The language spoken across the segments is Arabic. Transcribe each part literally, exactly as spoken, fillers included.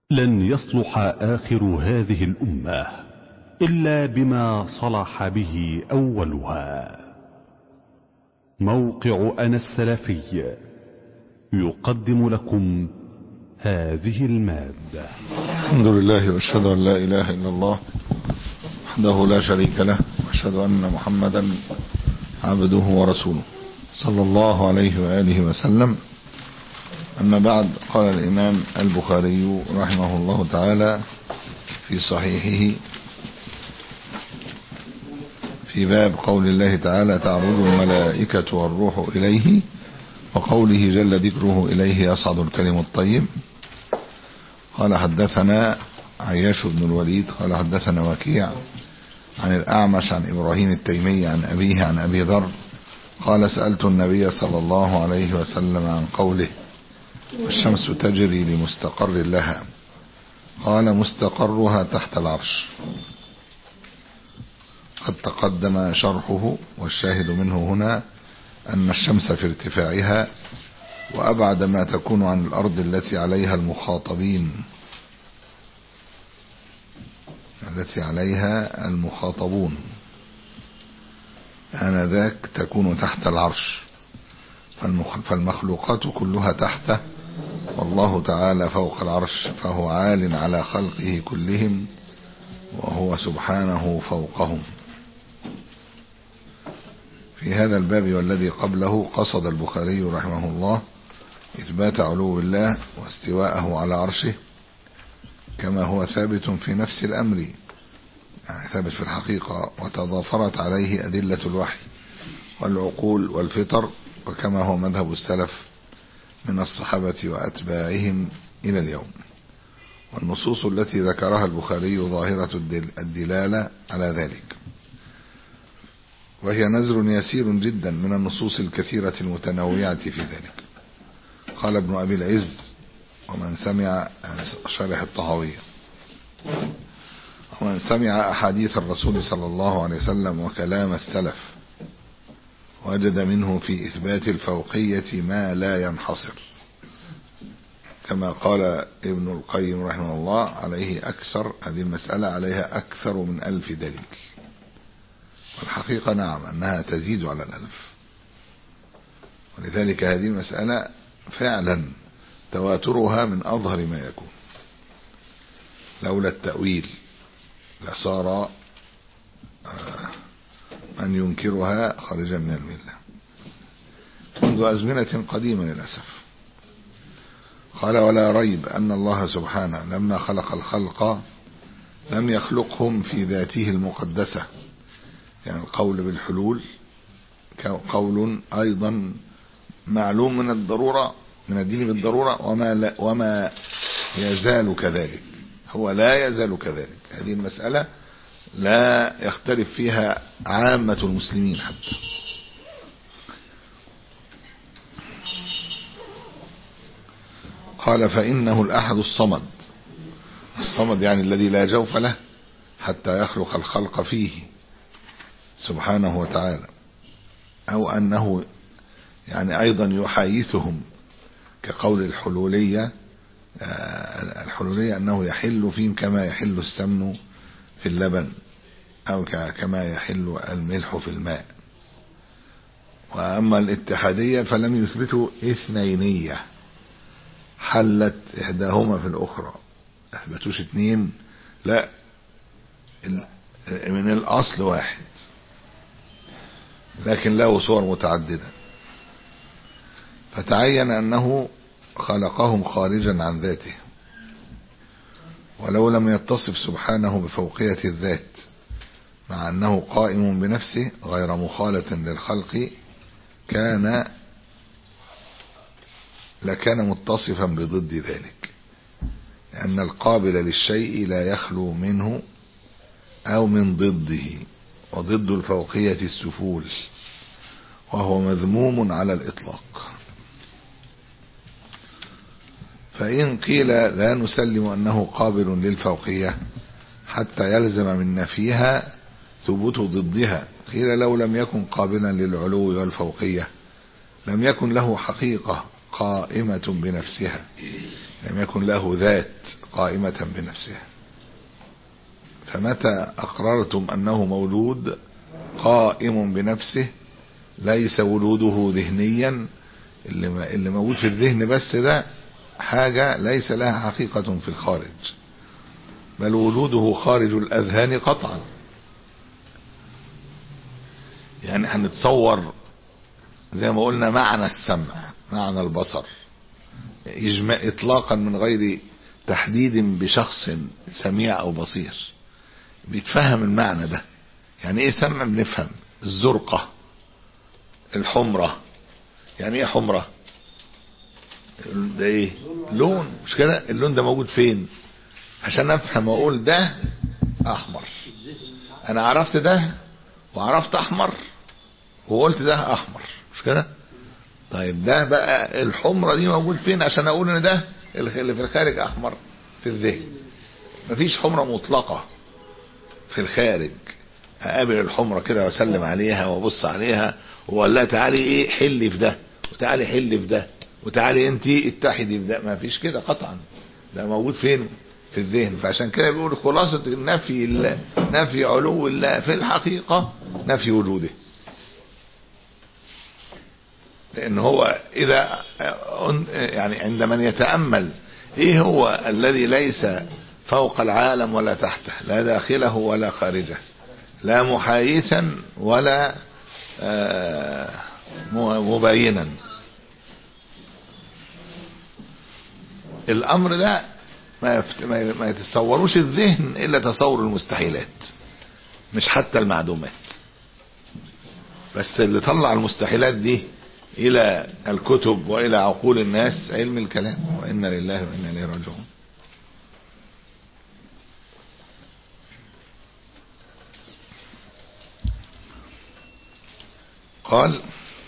لن يصلح آخر هذه الأمة إلا بما صلح به أولها. موقع أنا السلفي يقدم لكم هذه المادة. الحمد لله واشهد ان لا اله الا الله وحده لا شريك له، واشهد ان محمدا عبده ورسوله صلى الله عليه واله وسلم. اما بعد، قال الامام البخاري رحمه الله تعالى في صحيحه في باب قول الله تعالى: تعرج الملائكة والروح إليه، وقوله جل ذكره: إليه يصعد الكلم الطيب. قال: حدثنا عياش بن الوليد قال حدثنا وكيع عن الأعمش عن إبراهيم التيمي عن أبيه عن أبي ذر قال: سألت النبي صلى الله عليه وسلم عن قوله: الشمس تجري لمستقر لها. قال: مستقرها تحت العرش. قد تقدم شرحه، والشاهد منه هنا أن الشمس في ارتفاعها وأبعد ما تكون عن الأرض التي عليها المخاطبين التي عليها المخاطبون آنذاك تكون تحت العرش، فالمخلوقات كلها تحته، والله تعالى فوق العرش، فهو عال على خلقه كلهم، وهو سبحانه فوقهم. في هذا الباب والذي قبله قصد البخاري رحمه الله إثبات علو الله واستواءه على عرشه، كما هو ثابت في نفس الأمر، يعني ثابت في الحقيقة، وتضافرت عليه أدلة الوحي والعقول والفطر، وكما هو مذهب السلف من الصحابة وأتباعهم إلى اليوم. والنصوص التي ذكرها البخاري ظاهرة الدلالة على ذلك، وهي نزر يسير جدا من النصوص الكثيرة المتنوعة في ذلك. قال ابن أبي العز: ومن سمع شارح الطهاوية ومن سمع أحاديث الرسول صلى الله عليه وسلم وكلام السلف وجد منه في إثبات الفوقية ما لا ينحصر، كما قال ابن القيم رحمه الله: عليه أكثر هذه المسألة عليها أكثر من ألف دليل. والحقيقة نعم أنها تزيد على الألف، ولذلك هذه المسألة فعلا تواترها من أظهر ما يكون. لولا التأويل لصار من ينكرها خارجا من الملة منذ أزمنة قديمة للأسف. قال: ولا ريب أن الله سبحانه لما خلق الخلق لم يخلقهم في ذاته المقدسة، يعني القول بالحلول قول أيضا معلوم من الضرورة من الدين بالضرورة، وما, لا وما يزال كذلك، هو لا يزال كذلك. هذه المسألة لا يختلف فيها عامة المسلمين حتى. قال: فإنه الأحد الصمد. الصمد يعني الذي لا جوف له حتى يخلق الخلق فيه سبحانه وتعالى، أو أنه يعني أيضا يحايثهم كقول الحلولية الحلولية أنه يحل فيهم كما يحل السمن في اللبن، أو كما يحل الملح في الماء. وأما الاتحادية فلم يثبتوا اثنينية حلت إحداهما في الأخرى، أثبتوش اثنين، لا، من الأصل واحد لكن له صور متعددة. فتعين أنه خلقهم خارجا عن ذاته، ولو لم يتصف سبحانه بفوقية الذات مع أنه قائم بنفسه غير مخالة للخلق، كان لكان متصفا بضد ذلك، لأن القابل للشيء لا يخلو منه أو من ضده، وضد الفوقية السفول، وهو مذموم على الإطلاق. فإن قيل لا نسلم أنه قابل للفوقية حتى يلزم من نفيها ثبوت ضدها، قيل لو لم يكن قابلا للعلو والفوقية لم يكن له حقيقة قائمة بنفسها، لم يكن له ذات قائمة بنفسها. فمتى أقررتم أنه مولود قائم بنفسه ليس وجوده ذهنيا، اللي اللي موجود في الذهن بس ده حاجة ليس لها حقيقة في الخارج، بل وجوده خارج الأذهان قطعا. يعني هنتصور زي ما قلنا معنى السمع، معنى البصر، إجماع إطلاقا من غير تحديد بشخص سميع أو بصير، بيتفهم المعنى ده. يعني إيه سمع؟ بنفهم الزرقة، الحمرة. يعني إيه حمرة؟ ده إيه؟ لون، مش كده؟ اللون ده موجود فين عشان أفهم وأقول ده أحمر؟ أنا عرفت ده وعرفت أحمر وقلت ده أحمر، مش كده؟ طيب ده بقى الحمرة دي موجود فين عشان اقول ان ده اللي في الخارج احمر؟ في الذهن. مفيش حمرة مطلقة في الخارج اقابل الحمرة كده واسلم عليها وابص عليها واقول لها تعالي ايه حلي في ده، وتعالي حلي في ده، وتعالي انتي اتحدي في ده. مفيش كده قطعا، ده موجود فين؟ في الذهن. فعشان كده بيقول خلاصة نفي الله، نفي علو الله في الحقيقة نفي وجوده. لأن هو إذا يعني عند من يتأمل إيه هو الذي ليس فوق العالم ولا تحته، لا داخله ولا خارجه، لا محايثا ولا مباينا، الأمر ده ما يتصوروش الذهن إلا تصور المستحيلات، مش حتى المعدومات. بس اللي طلع المستحيلات دي الى الكتب والى عقول الناس علم الكلام، وإنا لله وإنا إليه راجعون. قال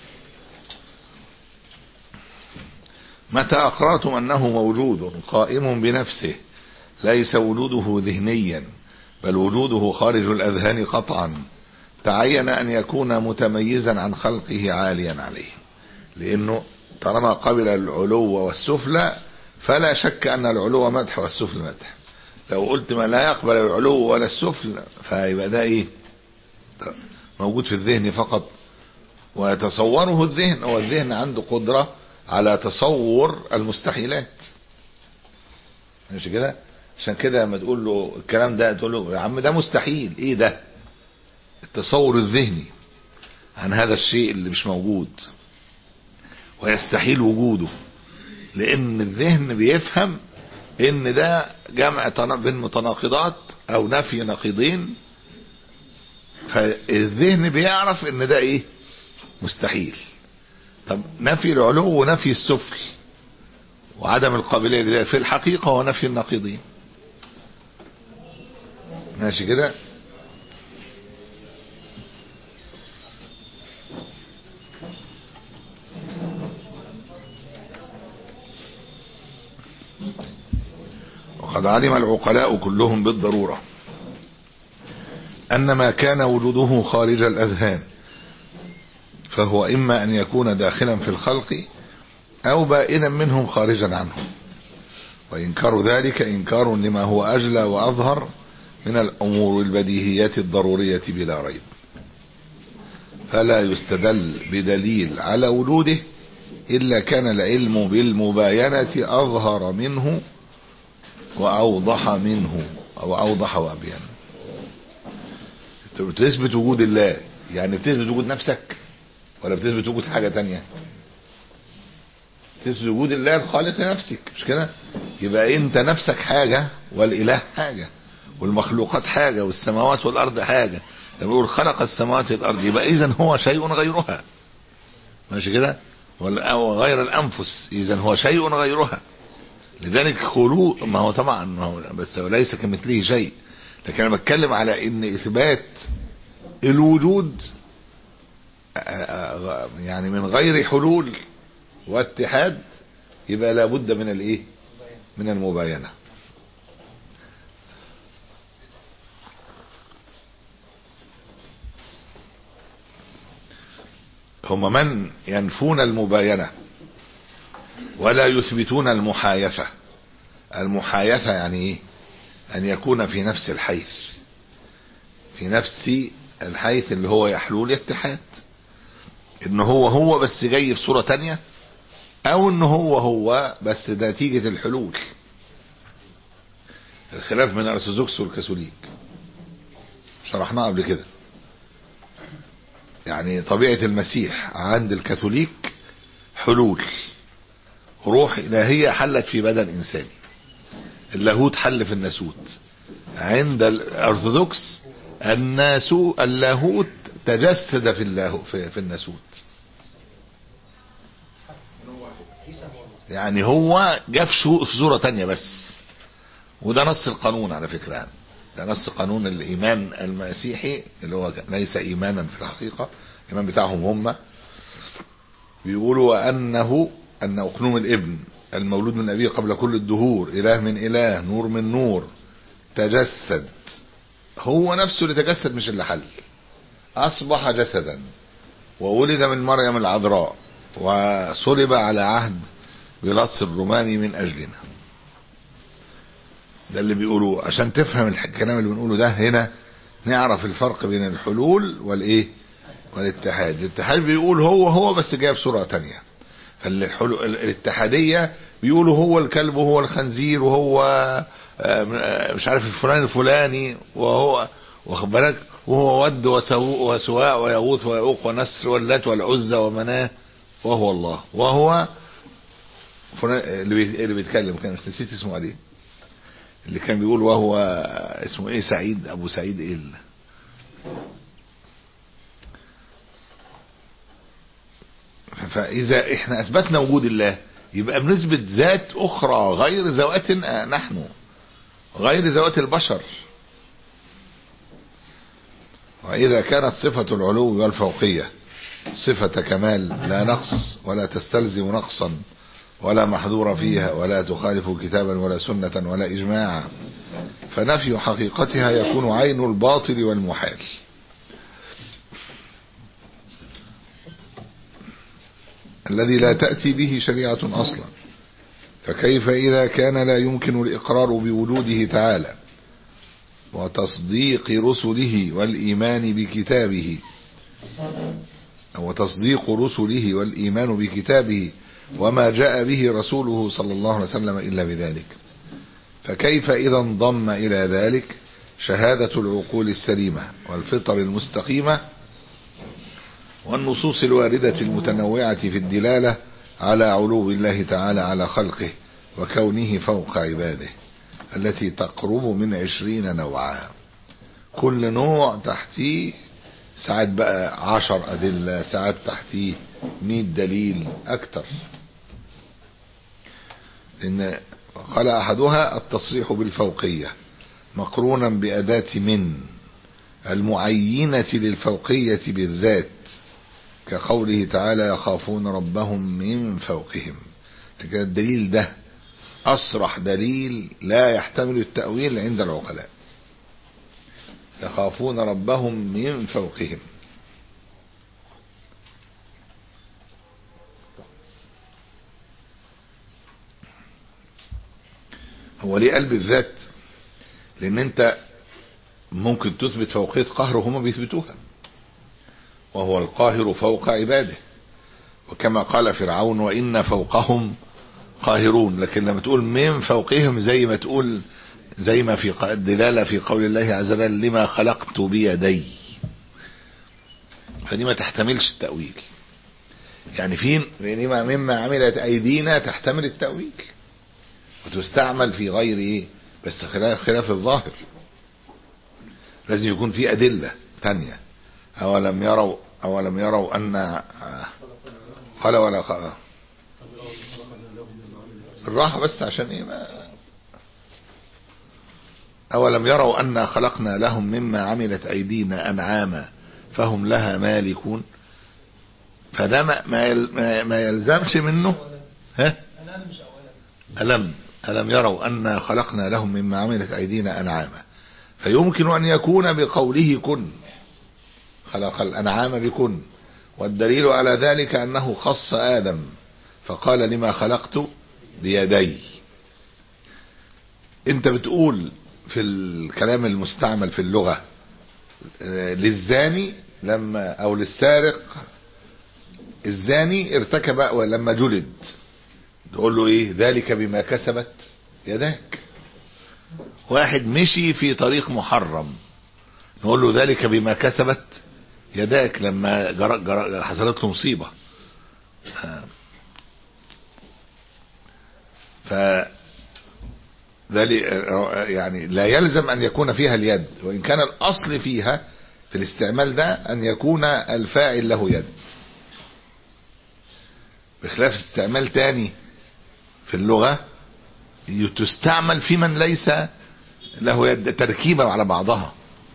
متى أقررتم أنه موجود قائم بنفسه ليس وجوده ذهنيا بل وجوده خارج الأذهان قطعا، تعين أن يكون متميزا عن خلقه عاليا عليه. لأنه طالما قبل العلو والسفلى فلا شك أن العلو مدح والسفل مدح. لو قلت ما لا يقبل العلو ولا السفل فيبقى ده ايه؟ موجود في الذهن فقط ويتصوره الذهن. هو الذهن عنده قدرة على تصور المستحيلات، مش كده؟ عشان كده لما تقول له الكلام ده تقول له يا عم ده مستحيل. ايه ده؟ التصور الذهني عن هذا الشيء اللي مش موجود ويستحيل وجوده، لان الذهن بيفهم ان ده جمع بين متناقضات او نفي نقيضين، فالذهن بيعرف ان ده ايه؟ مستحيل. طب نفي العلو ونفي السفل وعدم القابلية لده في الحقيقة هو نفي النقيضين، ماشي كده؟ وقد علم العقلاء كلهم بالضرورة أن ما كان وجوده خارج الأذهان فهو إما أن يكون داخلا في الخلق أو بائنا منهم خارجا عنهم، وإنكار ذلك إنكار لما هو أجلى وأظهر من الأمور البديهيات الضرورية بلا ريب، فلا يستدل بدليل على وجوده إلا كان العلم بالمباينة أظهر منه وأوضح منه أو أوضح وأبين. بتثبت وجود الله يعني بتثبت وجود نفسك ولا بتثبت وجود حاجة تانية؟ تثبت وجود الله الخالق لنفسك، مش كده؟ يبقى انت نفسك حاجة والاله حاجة والمخلوقات حاجة والسماوات والارض حاجة. لما يقول خلق السماوات والارض يبقى اذا هو شيء غيرها، ماشي كده؟ وغير الانفس اذا هو شيء غيرها. لذلك خلوق ما هو طبعا ما هو بس ليس كمثله شيء، لكن انا بتكلم على ان اثبات الوجود يعني من غير حلول واتحاد يبقى لابد من الايه؟ من المباينة. هم من ينفون المباينة ولا يثبتون المحايفة. المحايفة يعني ايه؟ ان يكون في نفس الحيث، في نفس الحيث اللي هو يحلو الاتحاد، ان هو هو بس جاي في صورة تانية، او ان هو هو بس نتيجة الحلول. الخلاف بين الارثوذكس والكاثوليك شرحناه قبل كده. يعني طبيعة المسيح عند الكاثوليك حلول، روح إلهية حلت في بدن إنساني، اللاهوت حل في الناسوت. عند الأرثوذكس الناسو اللاهوت تجسد في الله في, في الناسوت، يعني هو جاب في صورة تانية بس. وده نص القانون على فكرة، يعني ده نص قانون الإيمان المسيحي اللي هو ليس إيمانا في الحقيقة، الإيمان بتاعهم هم بيقولوا أنه أن أقنوم الابن المولود من أبيه قبل كل الدهور، إله من إله، نور من نور، تجسد. هو نفسه اللي تجسد مش اللي حل، أصبح جسدا وولد من مريم العذراء وصلب على عهد بيلاطس الروماني من أجلنا. ده اللي بيقولوه. عشان تفهم الكلام اللي بنقوله ده هنا نعرف الفرق بين الحلول والايه والاتحاد. الاتحاد بيقول هو هو بس جايب صورة تانية. فالاتحادية بيقولوا هو الكلب وهو الخنزير وهو مش عارف الفلان الفلاني وهو واخد بالك وهو ود وسواء ويغوث ويعوق ونسر واللات والعزى ومناه وهو الله. وهو اللي بيتكلم كان مش نسيت اسمه عليه، اللي كان بيقول وهو اسمه ايه، سعيد ابو سعيد ايه اللي. فاذا احنا اثبتنا وجود الله يبقى بنثبت ذات اخرى غير ذواتنا نحن، غير ذوات البشر. واذا كانت صفة العلو والفوقية صفة كمال لا نقص ولا تستلزم نقصا ولا محظور فيها ولا تخالف كتابا ولا سنة ولا إجماعا، فنفي حقيقتها يكون عين الباطل والمحال. الذي لا تأتي به شريعة أصلا. فكيف إذا كان لا يمكن الإقرار بوجوده تعالى وتصديق رسله والإيمان بكتابه أو تصديق رسله والإيمان بكتابه وما جاء به رسوله صلى الله عليه وسلم إلا بذلك، فكيف إذا انضم إلى ذلك شهادة العقول السليمة والفطر المستقيمة والنصوص الواردة المتنوعة في الدلالة على علو الله تعالى على خلقه وكونه فوق عباده التي تقرب من عشرين نوعا، كل نوع تحتيه ساعات بقى عشر أدلة، ساعات تحتيه مئة دليل أكتر. إن قال أحدها التصريح بالفوقية مقرونا بأداة من المعينة للفوقية بالذات، كقوله تعالى يخافون ربهم من فوقهم. لكن الدليل ده أصرح دليل لا يحتمل التأويل عند العقلاء، يخافون ربهم من فوقهم. هو ليه قلب الذات؟ لان انت ممكن تثبت فوقية قهر وهم بيثبتوها، وهو القاهر فوق عباده، وكما قال فرعون وإن فوقهم قاهرون. لكن لما تقول من فوقهم زي ما تقول زي ما في الدلالة في قول الله عز وجل لما خلقت بيدي، فدي ما تحتملش التأويل. يعني فين لما مما عملت أيدينا تحتمل التأويل وتستعمل في غير ايه، بس خلاف خلاف الظاهر. لازم يكون في أدلة تانية. أولم يروا أولم يروا أن قال ولا قال الراحة بس عشان ايه ما أولم يروا أن خلقنا لهم مما عملت أيدينا أنعاما فهم لها مالكون. فده ما, ما, ما يلزمش منه. ها ألم ألم يروا أن خلقنا لهم مما عملت أيدينا أنعاما، فيمكن أن يكون بقوله كن، خلق الأنعام بكن. والدليل على ذلك أنه خص آدم فقال لما خلقت بيدي. انت بتقول في الكلام المستعمل في اللغة للزاني لما او للسارق، الزاني ارتكب ولما جلد تقول له ايه؟ ذلك بما كسبت يداك. واحد مشي في طريق محرم نقول له ذلك بما كسبت يداك لما جر... جر... حصلت له مصيبة. ف ذلك يعني لا يلزم ان يكون فيها اليد، وان كان الاصل فيها في الاستعمال ده ان يكون الفاعل له يد، بخلاف استعمال تاني في اللغة تستعمل في من ليس له يد تركيبة على بعضها،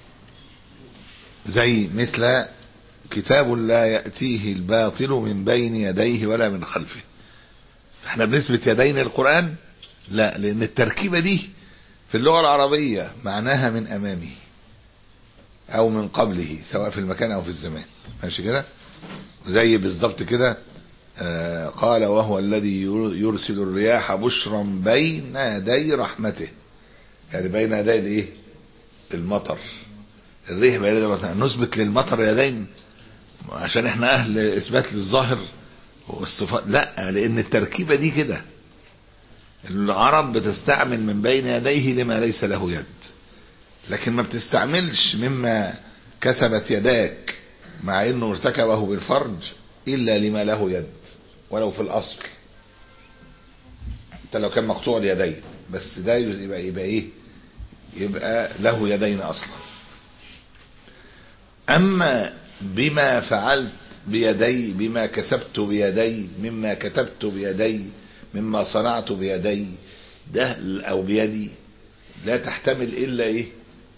زي مثل كتاب لا يأتيه الباطل من بين يديه ولا من خلفه. احنا بنثبت يدين القرآن؟ لا، لان التركيبة دي في اللغة العربية معناها من امامه او من قبله، سواء في المكان او في الزمان. ماشي كده؟ زي بالظبط كده آه قال وهو الذي يرسل الرياح بشرا بين يدي رحمته، يعني بين يدي الايه؟ المطر. الريح بين يدي المطر، نثبت للمطر يدين عشان احنا اهل اثبات للظاهر والصفات؟ لا، لان التركيبة دي كده. العرب بتستعمل من بين يديه لما ليس له يد، لكن ما بتستعملش مما كسبت يداك مع انه ارتكبه بالفرج الا لما له يد ولو في الاصل. انت لو كان مقطوع اليدين بس ده يبقى يبقى ايه؟ يبقى له يدين اصلا. اما بما فعلت بيدي، بما كسبت بيدي، مما كتبت بيدي، مما صنعت بيدي، ده او بيدي لا تحتمل الا ايه؟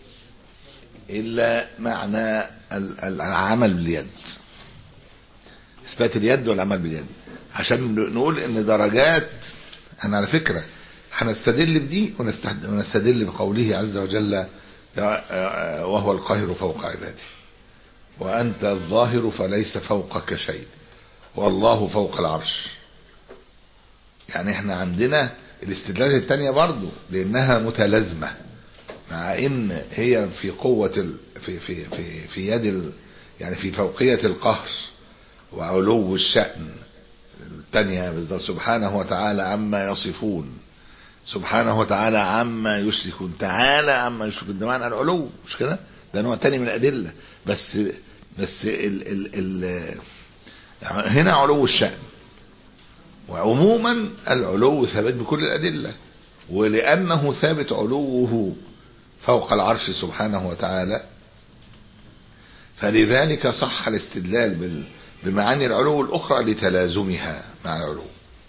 الا معنى العمل باليد، اثبات اليد والعمل باليد، عشان نقول ان درجات. انا على فكرة هنستدل بدي ونستدل بقوله عز وجل وهو القاهر فوق عباده، وانت الظاهر فليس فوقك شيء والله فوق العرش. يعني احنا عندنا الاستدلال الثانية برضو لانها متلازمة، مع ان هي في قوة ال... في في في في يد ال... يعني في فوقية القهر وعلو الشأن. الثانية بالذات سبحانه وتعالى عما يصفون، سبحانه وتعالى عما يشركون، تعالى عما يشركون، ده معنى العلو، مش كده؟ ده نوع تاني من الأدلة. بس بس ال... ال... ال... هنا علو الشأن، وعموما العلو ثابت بكل الأدلة، ولأنه ثابت علوه فوق العرش سبحانه وتعالى فلذلك صح الاستدلال بمعاني العلو الأخرى لتلازمها مع العلو.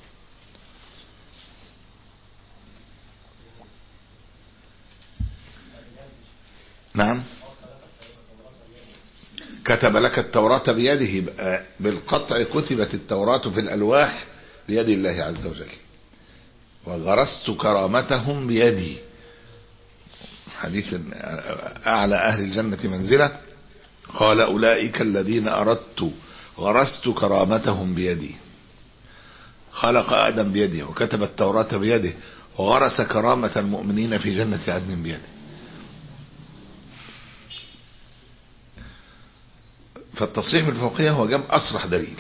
نعم، كتب لك التوراة بيده، يبقى بالقطع كتبت التوراة في الألواح بيد الله عز وجل. وغرست كرامتهم بيدي، حديث أعلى أهل الجنة منزلة قال أولئك الذين أردت غرست كرامتهم بيدي. خلق آدم بيده وكتب التوراة بيده وغرس كرامة المؤمنين في جنة عدن بيده. فالتصريح بالفوقية هو جاب أصرح دليل.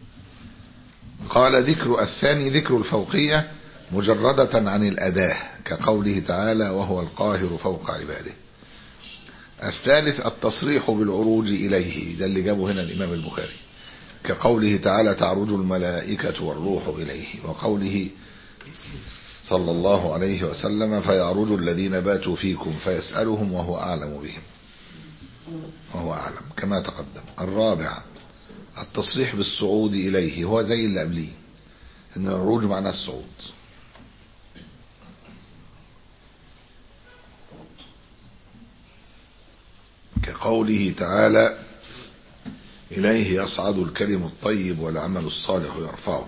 قال ذكر الثاني ذكر الفوقية مجردة عن الأداة كقوله تعالى وهو القاهر فوق عباده. الثالث التصريح بالعروج إليه، ده اللي جابه هنا الإمام البخاري، كقوله تعالى تعرج الملائكة والروح إليه، وقوله صلى الله عليه وسلم فيعرج الذين باتوا فيكم فيسألهم وهو أعلم بهم وهو أعلم كما تقدم. الرابع التصريح بالصعود إليه، هو زي اللي قبليه إن العروج معناه الصعود. كقوله تعالى إليه يصعد الكلم الطيب والعمل الصالح يرفعه.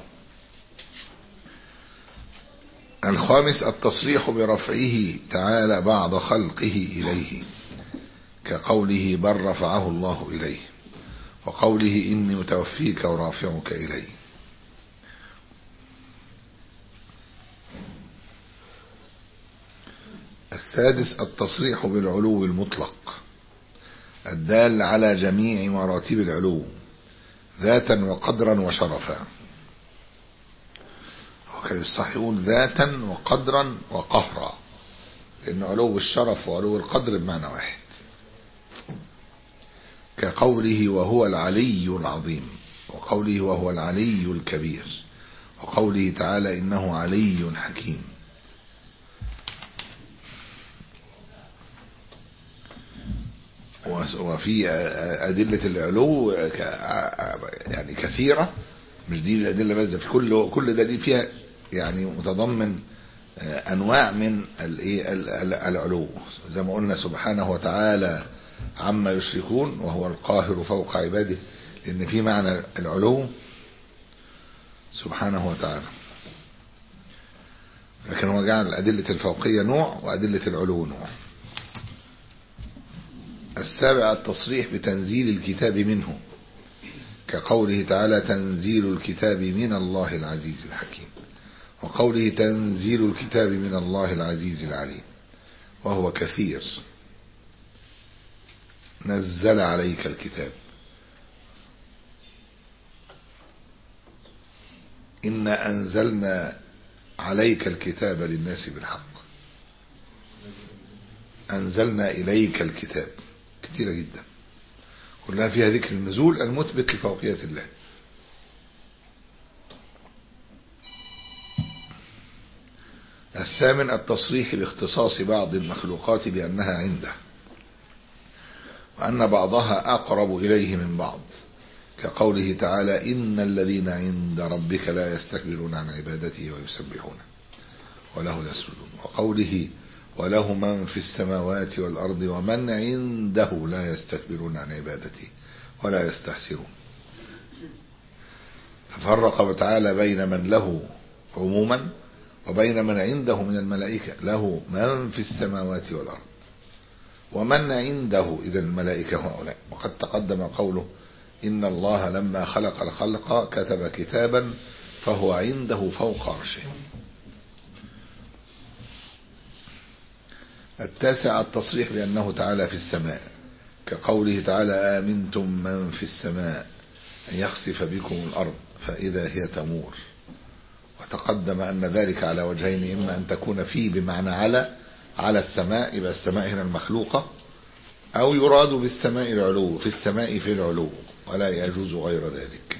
الخامس التصريح برفعه تعالى بعض خلقه إليه، كقوله بل رفعه الله إليه، وقوله إني متوفيك ورافعك إليه. السادس التصريح بالعلو المطلق الدال على جميع مراتب العلو ذاتا وقدرا وشرفا. وكان الصح يقول ذاتا وقدرا وقهرا، لأن علو الشرف وعلو القدر بمعنى واحد، كقوله وهو العلي العظيم، وقوله وهو العلي الكبير، وقوله تعالى إنه علي حكيم. وفي أدلة العلو يعني كثيرة، مش دي الأدلة بس، في كل كل دليل فيها يعني متضمن أنواع من العلو، زي ما قلنا سبحانه وتعالى عما يشركون وهو القاهر فوق عباده، لأن في معنى العلو سبحانه وتعالى، لكن هو جعل أدلة الفوقية نوع وأدلة العلو نوع. السابع التصريح بتنزيل الكتاب منه، كقوله تعالى تنزيل الكتاب من الله العزيز الحكيم، وقوله تنزيل الكتاب من الله العزيز العليم، وهو كثير. نزل عليك الكتاب، إنا أنزلنا عليك الكتاب للناس بالحق، أنزلنا إليك الكتاب، كثيرة جدا كلها فيها ذكر النزول المثبت لفوقية الله. الثامن التصريح باختصاص بعض المخلوقات بأنها عنده، وأن بعضها أقرب إليه من بعض، كقوله تعالى إن الذين عند ربك لا يستكبرون عن عبادته ويسبحونه وله يسجدون، وقوله وله من في السماوات والأرض ومن عنده لا يستكبرون عن عبادته ولا يستحسرون. ففرق تعالى بين من له عموما وبين من عنده من الملائكة، له من في السماوات والأرض ومن عنده إذا الملائكة هؤلاء. وقد تقدم قوله إن الله لما خلق الخلق كتب كتابا فهو عنده فوق عرشه. التاسع التصريح بأنه تعالى في السماء، كقوله تعالى آمنتم من في السماء أن يخسف بكم الأرض فإذا هي تمور. وتقدم أن ذلك على وجهين، إما أن تكون فيه بمعنى على على السماء، يبقى السماء هنا المخلوقة، أو يراد بالسماء العلو، في السماء في العلو، ولا يجوز غير ذلك.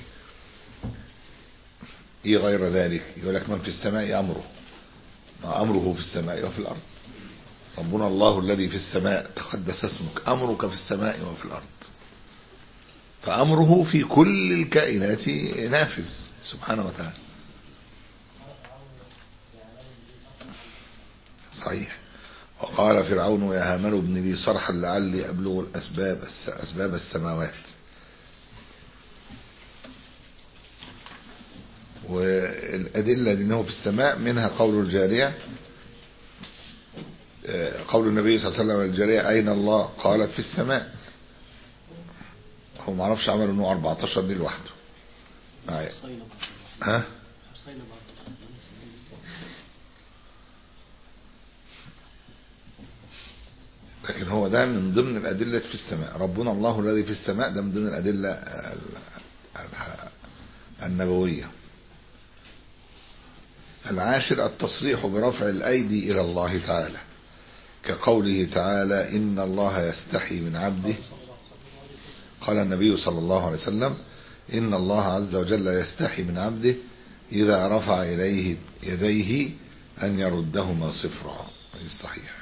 إيه غير ذلك؟ يقول لك من في السماء أمره، أمره في السماء وفي الأرض. ربنا الله الذي في السماء تقدس اسمك، أمرك في السماء وفي الأرض، فأمره في كل الكائنات نافذ سبحانه وتعالى. صحيح. وقال فرعون يا هامان ابن لي صرحا لعلي أبلغ الأسباب أسباب السماوات. والأدلة أنه في السماء منها قول الجارية، قول النبي صلى الله عليه وسلم الجارية أين الله؟ قالت في السماء. هو ما عرفش عمل انه أربعتاشر دي لوحده معايا. ها لكن هو ده من ضمن الأدلة في السماء، ربنا الله الذي في السماء، ده من ضمن الأدلة النبوية. العاشر التصريح برفع الأيدي إلى الله تعالى، كقوله تعالى إن الله يستحي من عبده. قال النبي صلى الله عليه وسلم إن الله عز وجل يستحي من عبده إذا رفع إليه يديه أن يردهما صفرا. هذا الصحيح.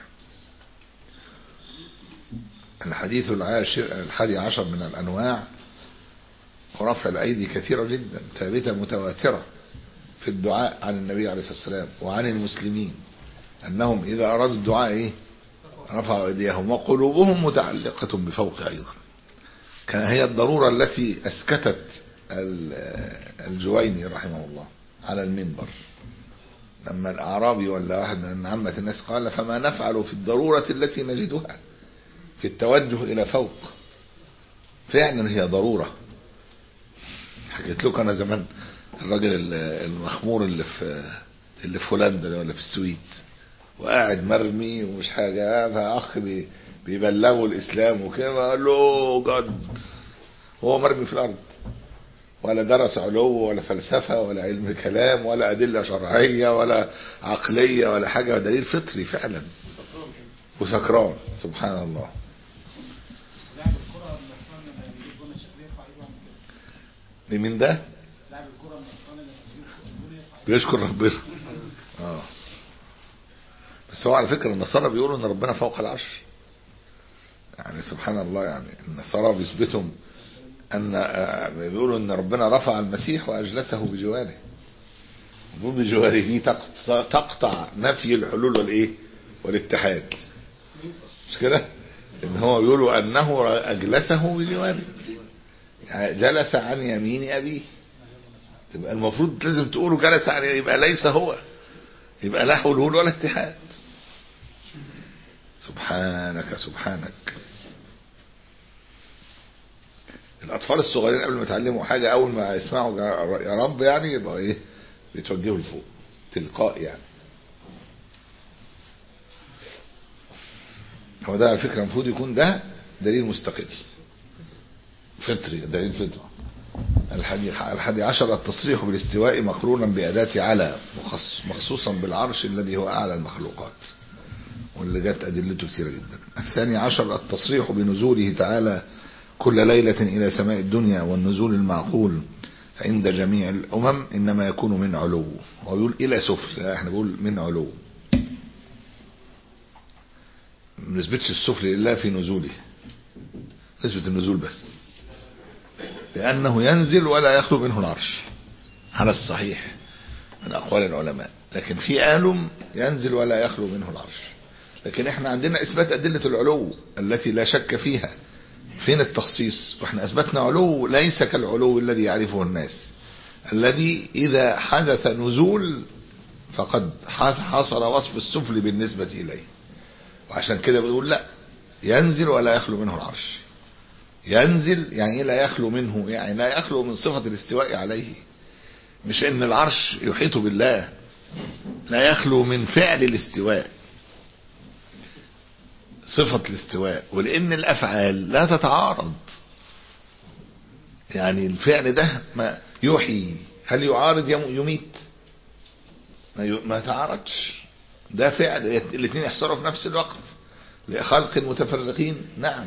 الحديث العاشر الحادي عشر من الأنواع ورفع الأيدي كثيرة جدا ثابتة متواترة في الدعاء عن النبي عليه الصلاة والسلام وعن المسلمين، أنهم إذا أرادوا الدعاء إيه؟ رفعوا أيديهم، وقلوبهم متعلقة بفوق أيضا. كان هي الضرورة التي أسكتت الجويني رحمه الله على المنبر لما الأعرابي ولا واحد من عامة الناس قال فما نفعل في الضرورة التي نجدها في التوجه إلى فوق. فعلا هي ضرورة. حكيت لك أنا زمان الراجل المخمور اللي في اللي في هولندا ولا في السويد، وقاعد مرمي ومش حاجة، فأخ بي بيبلغوا الإسلام وكده، قال له جد هو مرمي في الأرض، ولا درس علو ولا فلسفة ولا علم كلام ولا أدلة شرعية ولا عقلية ولا حاجة، دليل فطري فعلا، وسكران سبحان الله. مين ده؟ بيشكر ربنا. اه بس هو على فكرة النصارى بيقولوا ان ربنا فوق العرش، يعني سبحان الله، يعني النصارى بيثبتوا ان بيقولوا ان ربنا رفع المسيح واجلسه بجواره، بيقولوا بجواره دي تقطع, تقطع نفي الحلول والايه والاتحاد، مش كده؟ ان هو بيقولوا انه اجلسه بجواره، يعني جلس عن يمين ابيه، يبقى المفروض لازم تقولوا جلس عن، يبقى ليس هو، يبقى لا حلول ولا اتحاد. سبحانك سبحانك. الاطفال الصغيرين قبل ما يتعلموا حاجه اول ما يسمعوا يا رب يعني يبقى ايه بيتوجهوا لفوق تلقائي يعني. هو ده على فكره المفروض يكون ده دليل مستقل فطري، دليل فطري. الحادي الحادي عشر التصريح بالاستواء مقرونا بأداة على مخصوصا بالعرش الذي هو أعلى المخلوقات، واللي جت أدلته كثيرة جدا. الثاني عشر التصريح بنزوله تعالى كل ليلة إلى سماء الدنيا، والنزول المعقول عند جميع الأمم إنما يكون من علو، ويقول إلى سفل، احنا بنقول من علو، ما نثبتش السفل إلا في نزوله، نثبت النزول بس، لأنه ينزل ولا يخلو منه العرش على الصحيح من أقوال العلماء، لكن في قالوا ينزل ولا يخلو منه العرش. لكن احنا عندنا إثبات أدلة العلو التي لا شك فيها، فين التخصيص؟ واحنا أثبتنا علو ليس كالعلو الذي يعرفه الناس، الذي إذا حدث نزول فقد حصل وصف السفل بالنسبة إليه، وعشان كده بيقول لا ينزل ولا يخلو منه العرش. ينزل يعني لا يخلو منه، يعني لا يخلو من صفة الاستواء عليه، مش ان العرش يحيط بالله، لا يخلو من فعل الاستواء، صفة الاستواء، ولان الافعال لا تتعارض، يعني الفعل ده ما يحيي هل يعارض يميت؟ ما يتعارضش، ده فعل الاثنين يحصلوا في نفس الوقت لخلق متفرقين. نعم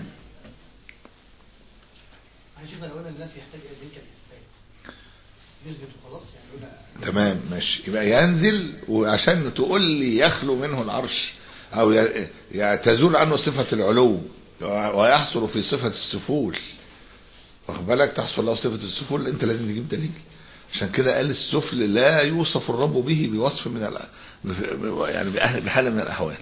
هنشوف لو انا النفي يحتاج الى ذلك نثبت وخلاص يعني. تمام ماشي، يبقى ينزل، وعشان تقول لي يخلو منه العرش او ي... تزول عنه صفة العلو ويحصل في صفة السفول، واخد بالك؟ تحصل له صفة السفول، انت لازم تجيب دليل. عشان كده قال السفل لا يوصف الرب به بوصف من ال... يعني بحالة من الاحوال.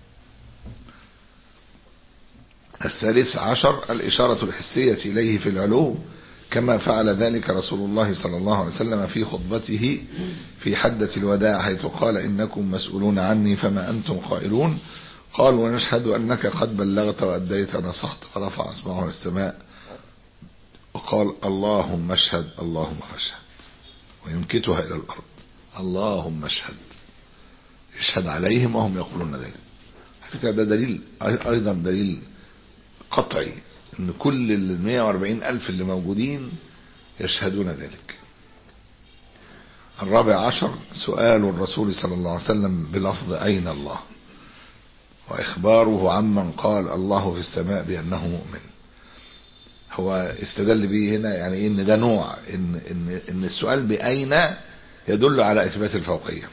الثالث عشر الإشارة الحسية إليه في العلو، كما فعل ذلك رسول الله صلى الله عليه وسلم في خطبته في حدة الوداع، حيث قال إنكم مسؤولون عني فما أنتم قائلون، قال ونشهد أنك قد بلغت وأديت ونصحت، فرفع أصبعه إلى السماء وقال اللهم اشهد اللهم فاشهد، وينكتها إلى الأرض اللهم اشهد، يشهد عليهم وهم يقولون ذلك. فكرة ده دليل أيضا دليل قطعي ان كل ال مئة وأربعين الف اللي موجودين يشهدون ذلك. الرابع عشر سؤال الرسول صلى الله عليه وسلم بلفظ اين الله، واخباره عمن قال الله في السماء بانه مؤمن. هو استدل به هنا يعني ان ده نوع ان ان ان السؤال باين يدل على اثبات الفوقية.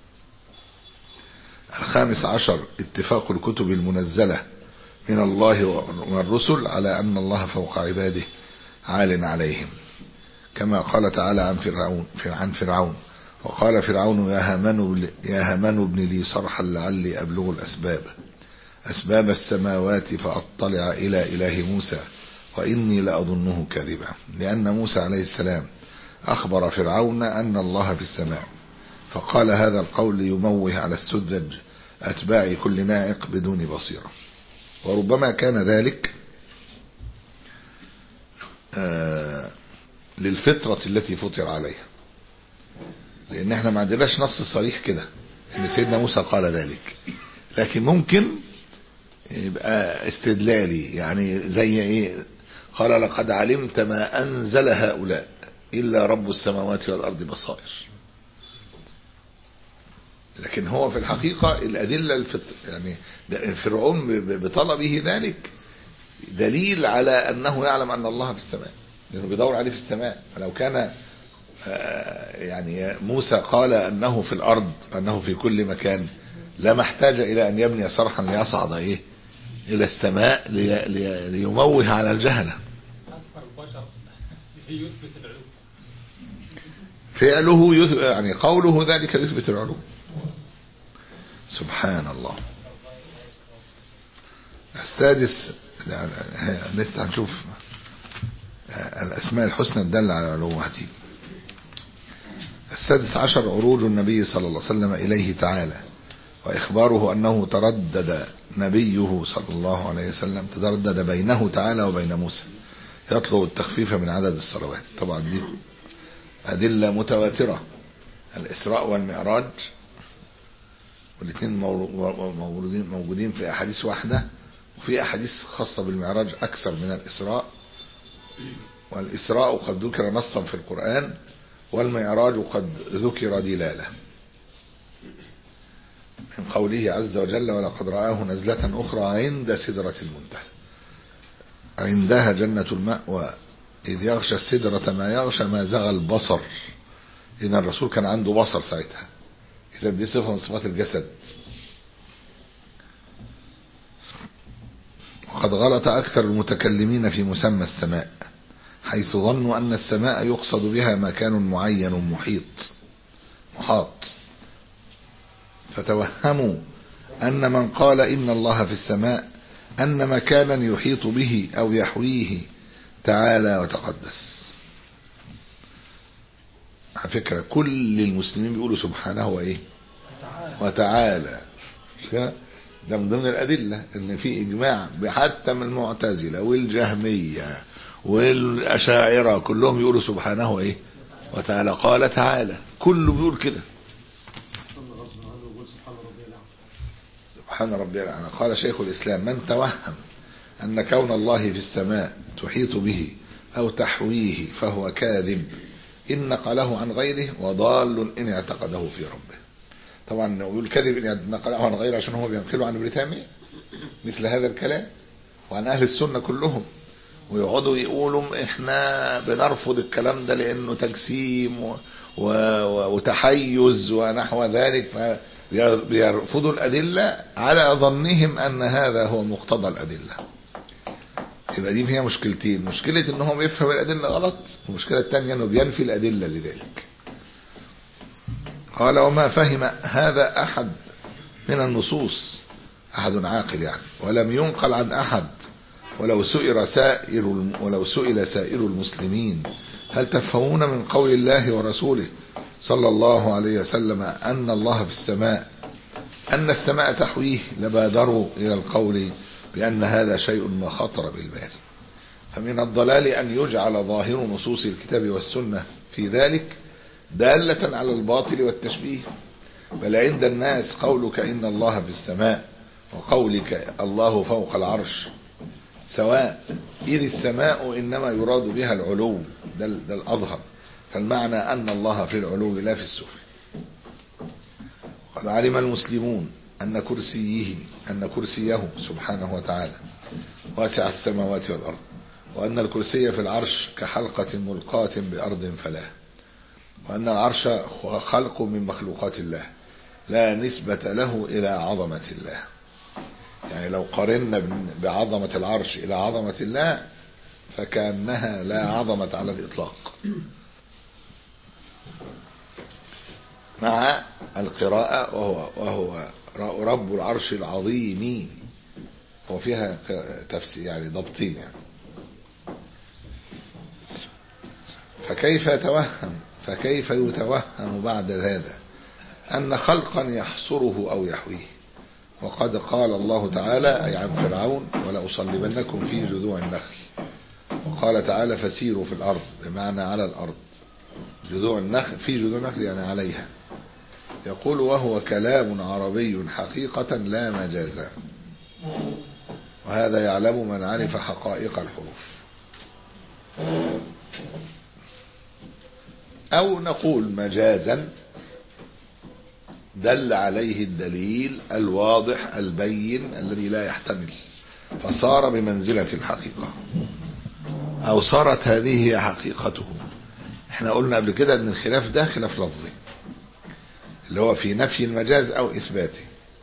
الخامس عشر اتفاق الكتب المنزلة من الله والرسل على أن الله فوق عباده عال عليهم، كما قال تعالى عن فرعون عن فرعون وقال فرعون يا هامان يا هامان ابن لي صرحا لعلي أبلغ الأسباب أسباب السماوات فأطلع إلى إله موسى وإني لأظنه كاذبا، لأن موسى عليه السلام أخبر فرعون أن الله في السماء، فقال هذا القول ليموه على السذج أتباع كل نائق بدون بصيرة. وربما كان ذلك آه للفطرة التي فطر عليها، لأن احنا ما عندناش نص صريح كده ان سيدنا موسى قال ذلك، لكن ممكن يبقى استدلالي، يعني زي ايه؟ قال لقد علمت ما انزل هؤلاء الا رب السماوات والارض بصائر. لكن هو في الحقيقة الادلة الفط... يعني فرعون بطلبه ذلك دليل على انه يعلم ان الله في السماء، لانه بيدور عليه في السماء. فلو كان يعني موسى قال انه في الارض، انه في كل مكان، لما احتاج الى ان يبني صرحا ليصعد ايه الى السماء لي... لي... ليموه على الجهلة. فعله يث... يعني قوله ذلك يثبت العلو. سبحان الله. السادس لسه هنشوف الاسماء الحسنى الدالة على علوته. السادس عشر عروج النبي صلى الله عليه وسلم إليه تعالى، وإخباره أنه تردد نبيه صلى الله عليه وسلم تردد بينه تعالى وبين موسى يطلب التخفيف من عدد الصلوات. طبعا دي أدلة متواترة، الإسراء والمعراج، والاثنين موجودين موجودين في أحاديث واحدة، وفي أحاديث خاصة بالمعراج أكثر من الإسراء. والإسراء قد ذكر نصا في القرآن، والمعراج قد ذكر دلالة من قوله عز وجل ولقد رآه نزلة أخرى عند سدرة المنتهى، عندها جنة المأوى إذ يغشى السدرة ما يغشى ما زغى البصر. إذا الرسول كان عنده بصر ساعتها، إذا دي صفة من صفات الجسد. وقد غلط أكثر المتكلمين في مسمى السماء، حيث ظنوا أن السماء يقصد بها مكان معين محيط محاط، فتوهموا أن من قال إن الله في السماء أن مكانا يحيط به أو يحويه تعالى وتقدس. على فكرة كل المسلمين بيقولوا سبحانه وإيه وتعالى، ده من ضمن الأدلة ان في إجماع حتى من المعتزلة والجهمية والأشاعرة كلهم يقولوا سبحانه وإيه وتعالى. قال تعالى، كله بيقول كده سبحان ربي الأعلى. قال شيخ الإسلام من توهم أن كون الله في السماء تحيط به أو تحويه فهو كاذب إن نقله عن غيره وضال إن اعتقده في ربه. طبعا يقول كذب إن نقله عن غيره عشان هو بينقله عن ابن تيمية مثل هذا الكلام وعن أهل السنة كلهم، ويقعدوا يقولوا احنا بنرفض الكلام ده لأنه تجسيم و... و... وتحيز ونحو ذلك، فبيرفضوا الأدلة على ظنهم أن هذا هو مقتضى الأدلة. يبقى دي فيها مشكلتين، مشكلة انه بيفهم الأدلة غلط، والمشكلة الثانية انه بينفي الأدلة لذلك. قال وما فهم هذا أحد من النصوص، أحد عاقل يعني، ولم ينقل عن أحد، ولو سئل سائر ولو سئل سائر المسلمين هل تفهمون من قول الله ورسوله صلى الله عليه وسلم أن الله في السماء أن السماء تحويه، لبادروا إلى القول بأن هذا شيء ما خطر بالبال. فمن الضلال أن يجعل ظاهر نصوص الكتاب والسنة في ذلك دالة على الباطل والتشبيه، بل عند الناس قولك إن الله في السماء وقولك الله فوق العرش سواء، إذ السماء إنما يراد بها العلو، ده, ده الأظهر، فالمعنى أن الله في العلو لا في السفل. قد علم المسلمون أن كرسيه أن كرسيه سبحانه وتعالى واسع السماوات والأرض، وأن الكرسي في العرش كحلقة ملقاة بأرض فلا، وأن العرش خلق من مخلوقات الله لا نسبة له إلى عظمة الله. يعني لو قارنا بعظمة العرش إلى عظمة الله فكأنها لا عظمة على الإطلاق، مع القراءة وهو, وهو رب العرش العظيم، وفيها تفسير يعني ضبطين يعني. فكيف يتوهم فكيف يتوهم بعد هذا أن خلقا يحصره أو يحويه، وقد قال الله تعالى أي عن فرعون ولأصلبنكم في جذوع النخل، وقال تعالى فسيروا في الأرض بمعنى على الأرض، جذوع النخل في جذوع النخل يعني عليها، يقول وهو كلام عربي حقيقة لا مجازا، وهذا يعلم من عرف حقائق الحروف. أو نقول مجازا دل عليه الدليل الواضح البين الذي لا يحتمل، فصار بمنزلة الحقيقة، أو صارت هذه هي حقيقته. احنا قلنا قبل كده ان الخلاف ده خلاف لفظي اللي هو في نفي المجاز او اثباته،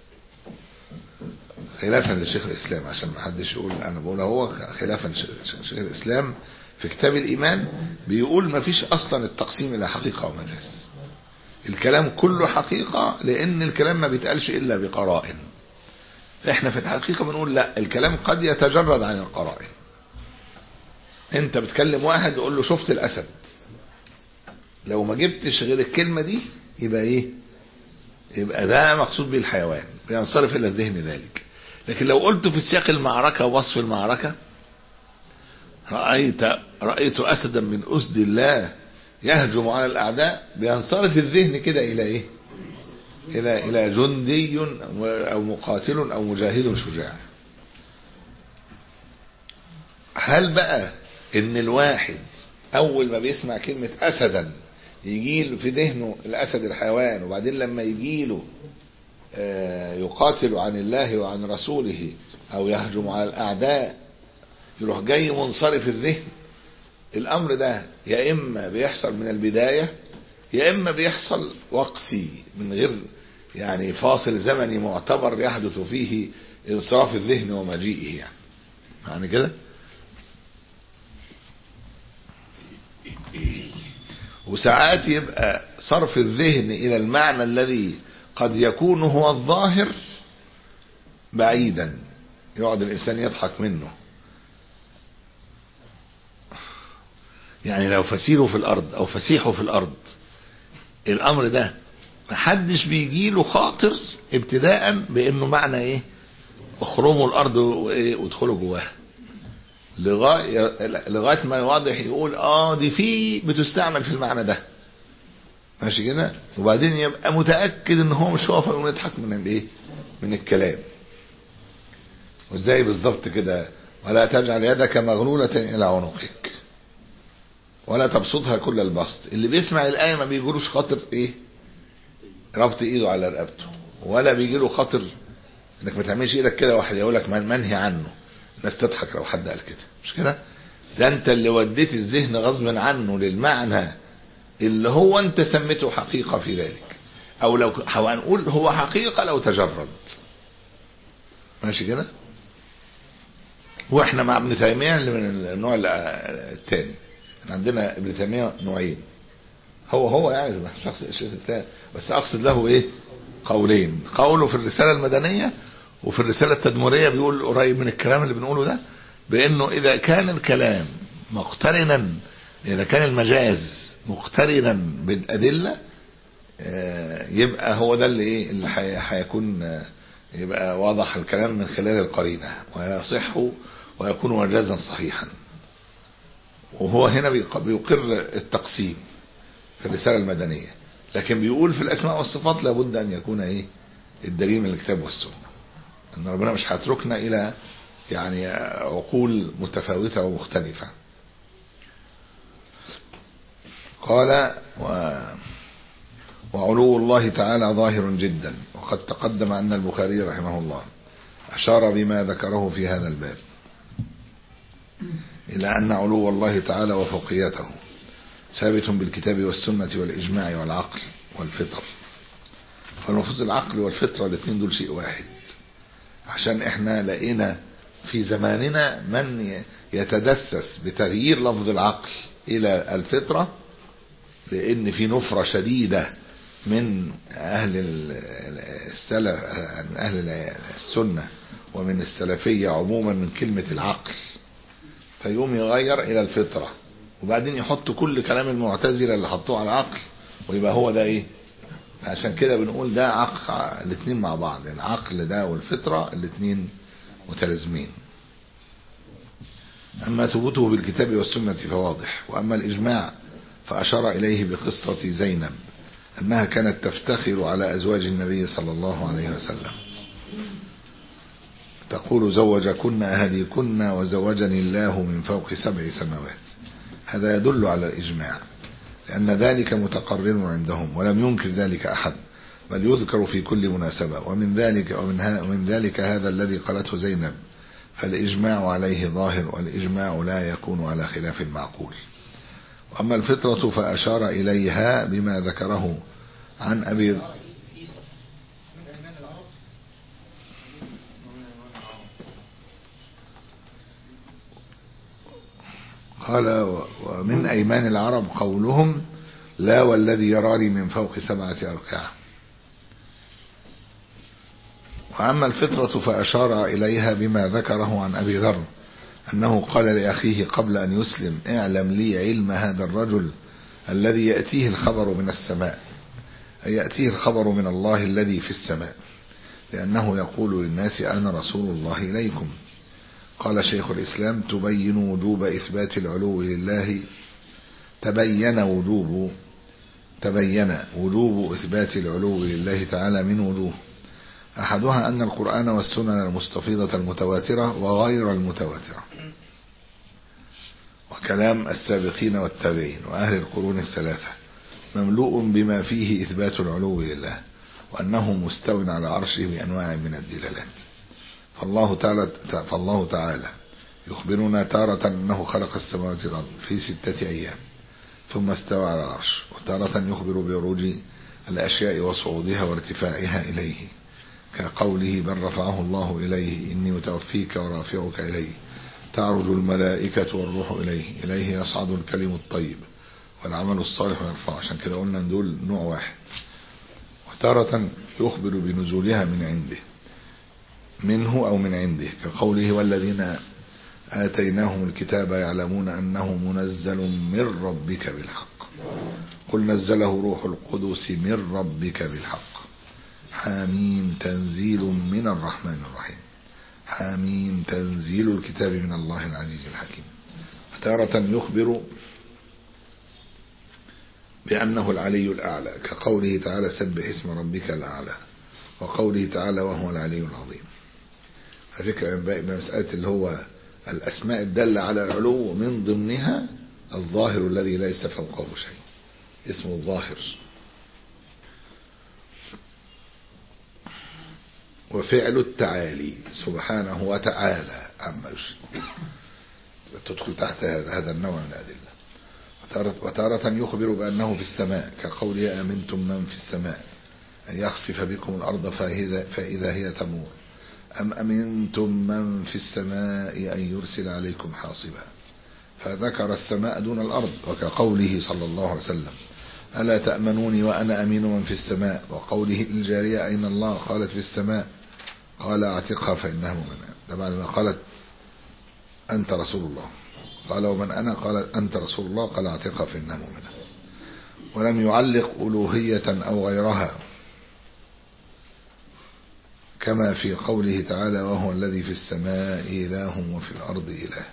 خلافا لشيخ الاسلام، عشان ما حدش يقول انا بقول هو خلافا لشيخ الاسلام في كتاب الايمان بيقول ما فيش اصلا التقسيم الى حقيقة ومجاز، الكلام كله حقيقة لان الكلام ما بيتقالش الا بقرائن. احنا في الحقيقة بنقول لا، الكلام قد يتجرد عن القرائن. انت بتكلم واحد تقول له شفت الاسد، لو ما جبتش غير الكلمة دي يبقى ايه؟ يبقى ده مقصود به الحيوان، بينصرف الى الذهن ذلك. لكن لو قلت في سياق المعركة ووصف المعركة رأيت رأيت اسدا من اسد الله يهجم على الاعداء، بينصرف الذهن كده الى ايه؟ الى الى جندي او مقاتل او مجاهد شجاع. هل بقى ان الواحد اول ما بيسمع كلمة اسدا يجيله في ذهنه الاسد الحيوان، وبعدين لما يجيله يقاتل عن الله وعن رسوله او يهجم على الاعداء يروح جاي منصرف الذهن؟ الامر ده يا اما بيحصل من البداية يا اما بيحصل وقتي من غير يعني فاصل زمني معتبر يحدث فيه انصراف الذهن ومجيئه، يعني يعني كده. وساعات يبقى صرف الذهن الى المعنى الذي قد يكون هو الظاهر بعيدا، يقعد الانسان يضحك منه. يعني لو فسيروا في الارض او فسيحوا في الارض، الامر ده محدش بيجيله خاطر ابتداء بانه معنى ايه؟ اخرموا الارض وادخلوا جواها، لغايه لغايه ما واضح يقول اه دي في بتستعمل في المعنى ده، ماشي كده. وبعدين يبقى متاكد ان هو مش واقف ويضحك من الايه؟ من الكلام. وازاي بالظبط كده؟ ولا تجعل يدك مغلوله الى عنقك ولا تبسطها كل البسط. اللي بيسمع الايه ما بيجيلوش خاطر ايه؟ ربط ايده على رقبته، ولا بيجيله خاطر انك ما تعملش ايدك كده واحد يقول لك منهي عنه، الناس تضحك لو حد قال كده، مش كده؟ ده انت اللي وديت الذهن غصبا عنه للمعنى اللي هو انت سميته حقيقة في ذلك، او لو هنقول هو حقيقة لو تجرد، ماشي كده. واحنا مع ابن تيمية اللي من النوع الثاني، عندنا ابن تيمية نوعين، هو هو يعني شخص الشيخ الثاني، بس اقصد له ايه؟ قولين، قوله في الرسالة المدنية وفي الرسالة التدمرية بيقول قريب من الكلام اللي بنقوله ده، بانه اذا كان الكلام مقترنا، اذا كان المجاز مقترنا بالادلة يبقى هو ده اللي ايه؟ اللي هيكون يبقى واضح الكلام من خلال القرينة ويصح ويكون مجازا صحيحا. وهو هنا بيقر التقسيم في الرسالة المدنية، لكن بيقول في الاسماء والصفات لابد ان يكون ايه؟ الدليل من الكتاب والسنة، ان ربنا مش هيتركنا الى يعني عقول متفاوتة ومختلفة. قال و... وعلو الله تعالى ظاهر جدا، وقد تقدم أن البخاري رحمه الله أشار بما ذكره في هذا الباب إلى أن علو الله تعالى وفوقيته ثابت بالكتاب والسنة والإجماع والعقل والفطر. فالمفروض العقل والفطرة الاثنين دول شيء واحد، عشان احنا لقينا في زماننا من يتدسس بتغيير لفظ العقل إلى الفطرة، لأن في نفرة شديدة من أهل السلف، من أهل السنة ومن السلفية عموما من كلمة العقل، فيقوم يغير إلى الفطرة، وبعدين يحط كل كلام المعتزلة اللي حطوه على العقل ويبقى هو ده إيه. عشان كده بنقول ده عقل، الاثنين مع بعض، العقل ده والفطرة الاثنين متلازمين. أما ثبوته بالكتاب والسنة فواضح، وأما الإجماع فأشار إليه بقصة زينب أنها كانت تفتخر على أزواج النبي صلى الله عليه وسلم، تقول زوجكن أهليكن وزوجني الله من فوق سبع سماوات. هذا يدل على الإجماع، لأن ذلك متقرر عندهم ولم ينكر ذلك أحد، بل يذكر في كل مناسبة. ومن ذلك ومن, ومن ذلك هذا الذي قالته زينب، فالإجماع عليه ظاهر، والإجماع لا يكون على خلاف المعقول. وأما الفطرة فأشار إليها بما ذكره عن أبي قال ومن أيمان العرب قولهم لا والذي يراني من فوق سبعة أركعة. وأما الفطرة فأشار إليها بما ذكره عن أبي ذر أنه قال لأخيه قبل أن يسلم اعلم لي علم هذا الرجل الذي يأتيه الخبر من السماء، أي يأتيه الخبر من الله الذي في السماء، لأنه يقول للناس أنا رسول الله إليكم. قال شيخ الإسلام تبين وجوب إثبات العلو لله تبين وجوب تبين وجوب إثبات العلو لله تعالى من وجوه، أحدها أن القرآن والسنن المستفيضة المتواترة وغير المتواترة وكلام السابقين والتابعين وأهل القرون الثلاثة مملوء بما فيه إثبات العلو لله، وأنه مستو على عرشه بأنواع من الدلالات. فالله تعالى, فالله تعالى يخبرنا تارة أنه خلق السماوات والأرض في ستة أيام ثم استوى على العرش، وتارة يخبر بعروج الأشياء وصعودها وارتفاعها إليه، كقوله بل رفعه الله إليه إني متوفيك ورافعك إليه، تعرج الملائكة والروح إليه، إليه يصعد الكلم الطيب والعمل الصالح يرفع. عشان كده قلنا دول نوع واحد. وتارة يخبر بنزولها من عنده منه أو من عنده، كقوله والذين آتيناهم الكتاب يعلمون أنه منزل من ربك بالحق، قل نزله روح القدس من ربك بالحق، حاميم تنزيل من الرحمن الرحيم، حاميم تنزيل الكتاب من الله العزيز الحكيم. تارة يخبر بأنه العلي الأعلى، كقوله تعالى سبح اسم ربك الأعلى، وقوله تعالى وهو العلي العظيم. فكرة مسألة اللي هو الأسماء الدالة على العلو من ضمنها الظاهر الذي ليس فوقه شيء اسمه الظاهر. وفعل التعالي سبحانه وتعالى عما يشرك تدخل تحت هذا النوع من الأدلة. وتارة, وتارة يخبر بأنه في السماء، كقوله آمنتم من في السماء أن يخسف بكم الأرض فإذا هي تمور، أم أمنتم من في السماء أن يرسل عليكم حاصبا، فذكر السماء دون الأرض، وكقوله صلى الله عليه وسلم ألا تأمنوني وأنا أمين من في السماء، وقوله الجارية أين الله قالت في السماء قال اعتقها فإنها مؤمنة. ده بعد ما قالت أنت رسول الله، قال ومن أنا قال أنت رسول الله، قال اعتقها فإنها مؤمنة. ولم يعلق ألوهية أو غيرها، كما في قوله تعالى وهو الذي في السماء إله وفي الأرض إله.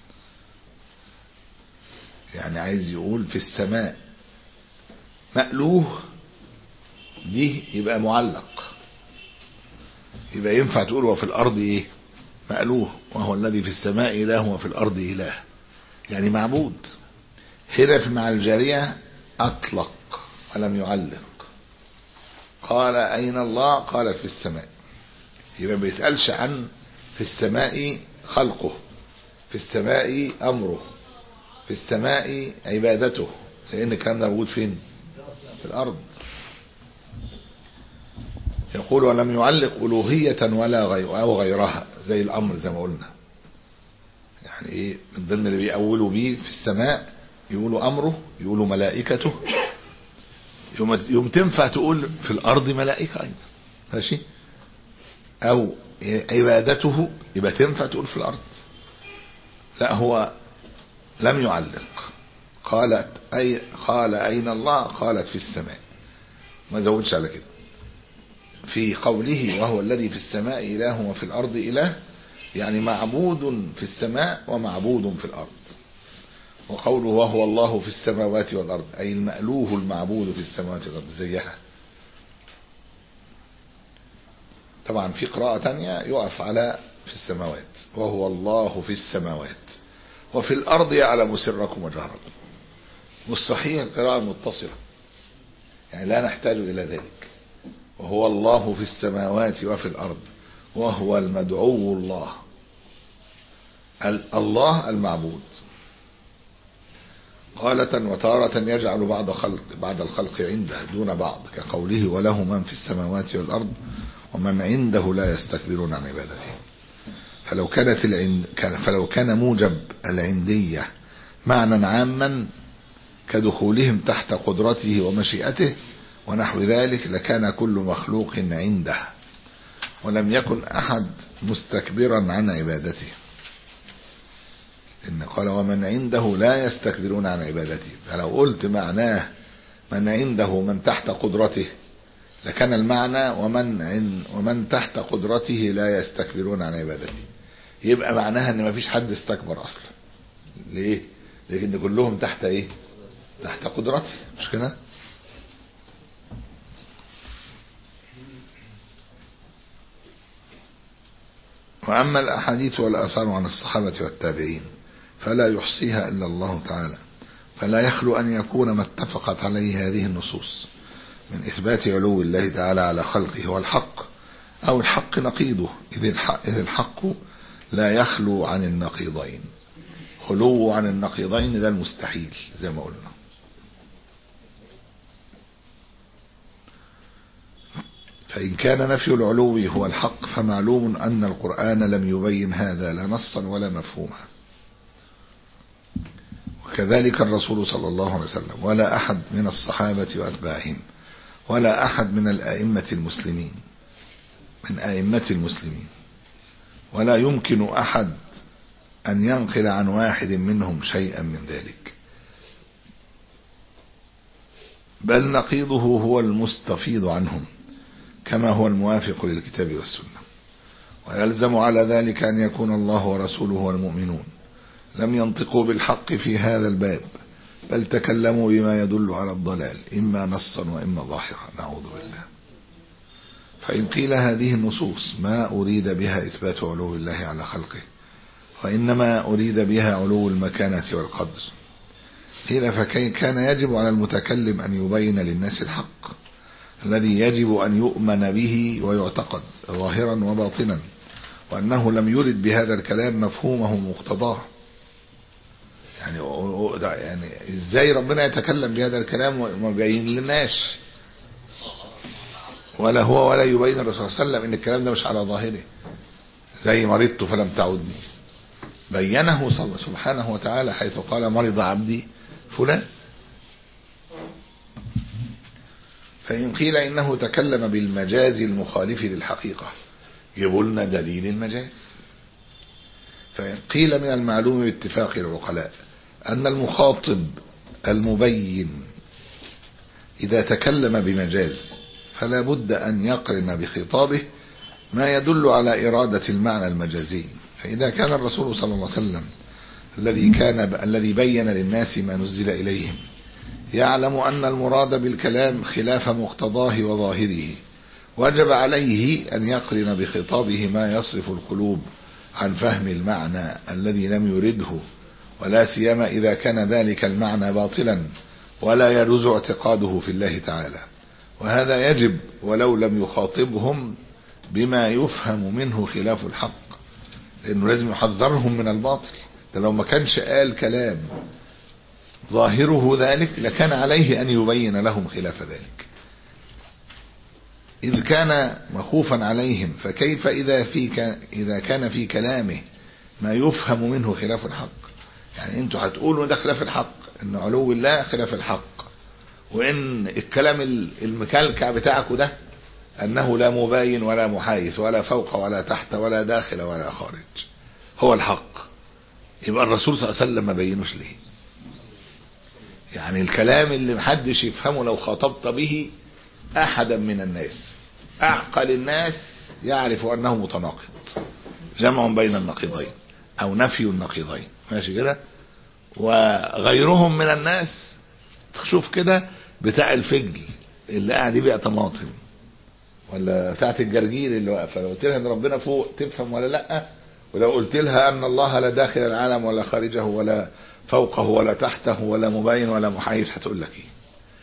يعني عايز يقول في السماء مألوه دي يبقى معلق، يبقى ينفع تقول وفي الأرض إيه مألوه، وهو الذي في السماء إله وفي الأرض إله، يعني معبود. هنا مع الجارية أطلق ولم يعلق، قال أين الله قالت في السماء، يبقى ما بيسألش عن في السماء خلقه، في السماء أمره، في السماء عبادته، لأن الكلام ده موجود فين؟ في الأرض. يقول ولم يعلق ألوهية ولا غير أو غيرها، زي الأمر زي ما قلنا. يعني إيه من ضمن اللي بيأولوا بيه في السماء يقولوا أمره، يقولوا ملائكته، يوم, يوم تنفع تقول في الأرض ملائكة أيضا ماشي، أو عبادته يبقى تنفع تقول في الأرض. لا هو لم يعلق، قالت أي قال أين الله قالت في السماء، ما زودش على كده. في قوله وهو الذي في السماء إله وفي الأرض إله، يعني معبود في السماء ومعبود في الأرض. وقوله وهو الله في السماوات والأرض أي المألوه المعبود في السماوات والأرض زيها. طبعا في قراءة تانية يقف على في السماوات وهو الله في السماوات وفي الأرض يعلم سركم وجهركم، والصحيح القراءة المتصلة يعني لا نحتاج إلى ذلك. وهو الله في السماوات وفي الأرض وهو المدعو الله، الله المعبود. قالة وتارة يجعل بعض خلق بعد الخلق عنده دون بعض كقوله وله من في السماوات والأرض ومن عنده لا يستكبرون عن عبادته. فلو كانت العند فلو كان موجب العندية معنى عاما كدخولهم تحت قدرته ومشيئته ونحو ذلك لكان كل مخلوق عنده ولم يكن أحد مستكبرا عن عبادته. إن قال ومن عنده لا يستكبرون عن عبادته، فلو قلت معناه من عنده من تحت قدرته لكان المعنى ومن عن ومن تحت قدرته لا يستكبرون عن عبادته، يبقى معناها ان ما فيش حد استكبر اصلا. ليه؟ لكن كلهم تحت ايه؟ تحت قدرته، مش كده؟ واما الاحاديث والاثار عن الصحابه والتابعين فلا يحصيها الا الله تعالى، فلا يخلو ان يكون ما اتفقت عليه هذه النصوص من إثبات علو الله تعالى على خلقه والحق أو الحق نقيضه، إذ الحق, إذ الحق لا يخلو عن النقيضين. خلو عن النقيضين ده المستحيل زي ما قلنا. فإن كان نفي العلو هو الحق فمعلوم أن القرآن لم يبين هذا لا نصا ولا مفهوما، وكذلك الرسول صلى الله عليه وسلم ولا أحد من الصحابة وأتباعهم ولا أحد من الأئمة المسلمين من أئمة المسلمين ولا يمكن أحد أن ينقل عن واحد منهم شيئا من ذلك، بل نقيضه هو المستفيض عنهم كما هو الموافق للكتاب والسنة. ويلزم على ذلك أن يكون الله ورسوله والمؤمنون لم ينطقوا بالحق في هذا الباب، بل تكلموا بما يدل على الضلال إما نصا وإما ظاهرا، نعوذ بالله. فإن قيل هذه النصوص ما أريد بها إثبات علو الله على خلقه وإنما أريد بها علو المكانة والقدر، قيل فكي كان يجب على المتكلم أن يبين للناس الحق الذي يجب أن يؤمن به ويعتقد ظاهرا وباطنا، وأنه لم يرد بهذا الكلام مفهومه مقتضاه. يعني يعني ازاي ربنا يتكلم بهذا الكلام وما يبين للناس، ولا هو ولا يبين الرسول صلى الله عليه وسلم ان الكلام ده مش على ظاهره، زي مرضت فلم تعدني، بينه سبحانه وتعالى حيث قال مرض عبدي فلان. فإن قيل إنه تكلم بالمجاز المخالف للحقيقة يقولنا دليل المجاز. فإن قيل من المعلوم باتفاق العقلاء أن المخاطب المبين إذا تكلم بمجاز فلا بد أن يقرن بخطابه ما يدل على إرادة المعنى المجازي. فإذا كان الرسول صلى الله عليه وسلم الذي كان الذي بين للناس ما نزل إليهم يعلم أن المراد بالكلام خلاف مقتضاه وظاهره، وجب عليه أن يقرن بخطابه ما يصرف القلوب عن فهم المعنى الذي لم يرده، ولا سيما إذا كان ذلك المعنى باطلا ولا يجوز اعتقاده في الله تعالى. وهذا يجب ولو لم يخاطبهم بما يفهم منه خلاف الحق، لأنه لازم يحذرهم من الباطل. ده لو ما كانش قال كلام ظاهره ذلك لكان عليه أن يبين لهم خلاف ذلك، إذ كان مخوفا عليهم. فكيف إذا, في إذا كان في كلامه ما يفهم منه خلاف الحق؟ يعني انتوا هتقولوا ده خلاف الحق، ان علو الله خلاف الحق، وان الكلام المكلكع بتاعكم ده انه لا مباين ولا محايث ولا فوق ولا تحت ولا داخل ولا خارج هو الحق. يبقى الرسول صلى الله عليه وسلم ما بينوش ليه؟ يعني الكلام اللي محدش يفهمه لو خاطبت به احدا من الناس، اعقل الناس يعرف انه متناقض، جمع بين النقيضين او نفي النقيضين، ماشي كده؟ وغيرهم من الناس تشوف كده بتاع الفجل اللي قاعد يبيع طماطم ولا بتاعت الجرجير اللي واقفه، لو قلت لها ان ربنا فوق تفهم ولا لا؟ ولو قلت لها ان الله لا داخل العالم ولا خارجه ولا فوقه ولا تحته ولا مبين ولا محايد هتقول لك ايه؟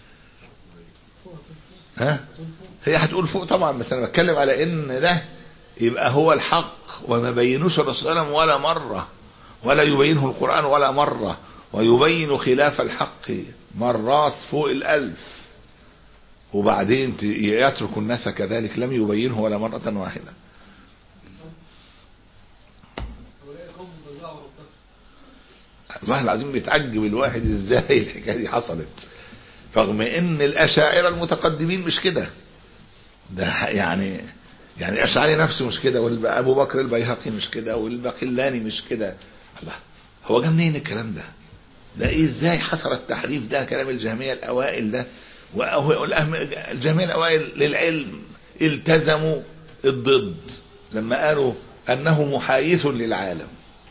ها؟ هي هتقول فوق طبعا، بس انا بتكلم على ان ده يبقى هو الحق وما بينوش الرسول صلى الله عليه وسلم ولا مره، ولا يبينه القرآن ولا مرة، ويبين خلاف الحق مرات فوق الألف، وبعدين يترك الناس كذلك لم يبينه ولا مرة واحدة. الله العظيم بيتعجب الواحد ازاي الحكاية دي حصلت، رغم ان الأشاعرة المتقدمين مش كده، ده يعني يعني الأشعري نفسه مش كده، وابو بكر البيهقي مش كده، والباقلاني مش كده. الله، هو جه منين الكلام ده؟ ده ايه ازاي حصل التحريف ده؟ كلام الجهمية الاوائل ده، الجهمية الاوائل للعلم التزموا الضد لما قالوا انه محايث للعالم،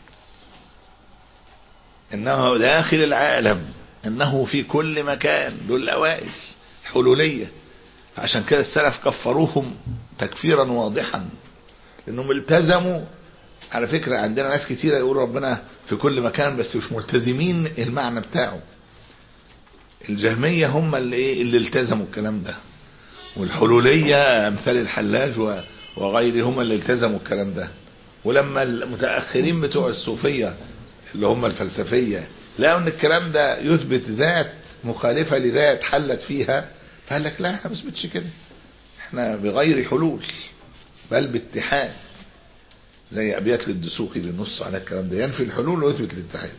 انه داخل العالم، انه في كل مكان. دول الاوائل حلولية، عشان كده السلف كفروهم تكفيرا واضحا لانهم التزموا. على فكرة عندنا ناس كتيرة يقولوا ربنا في كل مكان بس مش ملتزمين المعنى بتاعه. الجهمية هم اللي ايه اللي التزموا الكلام ده، والحلولية امثال الحلاج وغيره هم اللي التزموا الكلام ده. ولما المتأخرين بتوع الصوفية اللي هم الفلسفية لقوا ان الكلام ده يثبت ذات مخالفة لذات حلت فيها، فقال لك لا احنا ما نثبتش كده، احنا بغير حلول بل باتحاد. زي ابيات للدسوقي بالنص على الكلام ده، ينفي الحلول ويثبت الاتحاد.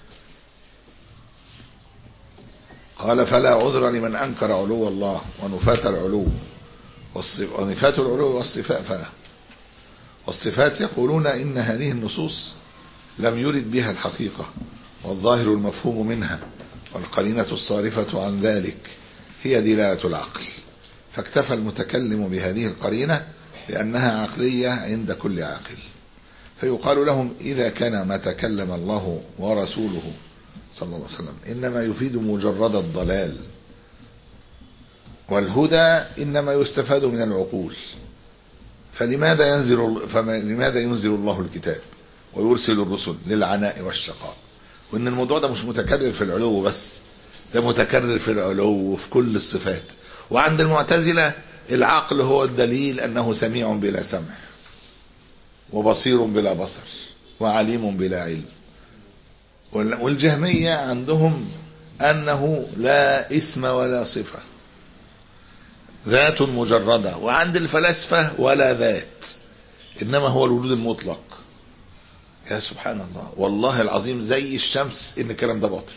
قال فلا عذر لمن انكر علو الله ونفاة العلو ونفاة العلو والصفات. والصفات يقولون ان هذه النصوص لم يرد بها الحقيقة والظاهر المفهوم منها، والقرينة الصارفة عن ذلك هي دلالة العقل، فاكتفى المتكلم بهذه القرينة لأنها عقلية عند كل عاقل. فيقال لهم إذا كان ما تكلم الله ورسوله صلى الله عليه وسلم إنما يفيد مجرد الضلال، والهدى إنما يستفاد من العقول، فلماذا ينزل فلماذا ينزل الله الكتاب ويرسل الرسل للعناء والشقاء؟ وإن الموضوع ده مش متكرر في العلو بس، ده متكرر في العلو وفي كل الصفات. وعند المعتزلة العقل هو الدليل أنه سميع بلا سمع، وبصير بلا بصر، وعليم بلا علم. والجهمية عندهم أنه لا اسم ولا صفة، ذات مجردة. وعند الفلاسفة ولا ذات، إنما هو الوجود المطلق. يا سبحان الله، والله العظيم زي الشمس إن الكلام ده باطل.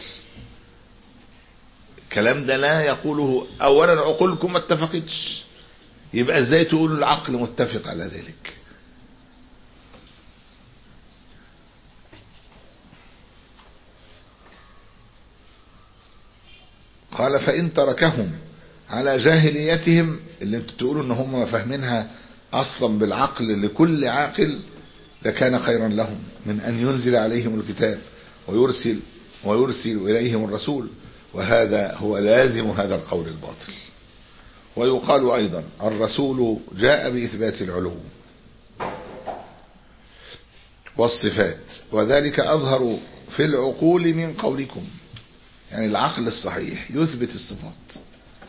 الكلام ده لا يقوله أولا عقولكم ما اتفقتش، يبقى ازاي تقولوا العقل متفق على ذلك؟ قال فإن تركهم على جاهليتهم اللي انتوا تقولوا ان هم فاهمينها اصلا بالعقل لكل عاقل، لكان خيرا لهم من ان ينزل عليهم الكتاب ويرسل ويرسل اليهم الرسول، وهذا هو لازم هذا القول الباطل. ويقال ايضا الرسول جاء باثبات العلو والصفات، وذلك اظهر في العقول من قولكم. يعني العقل الصحيح يثبت الصفات.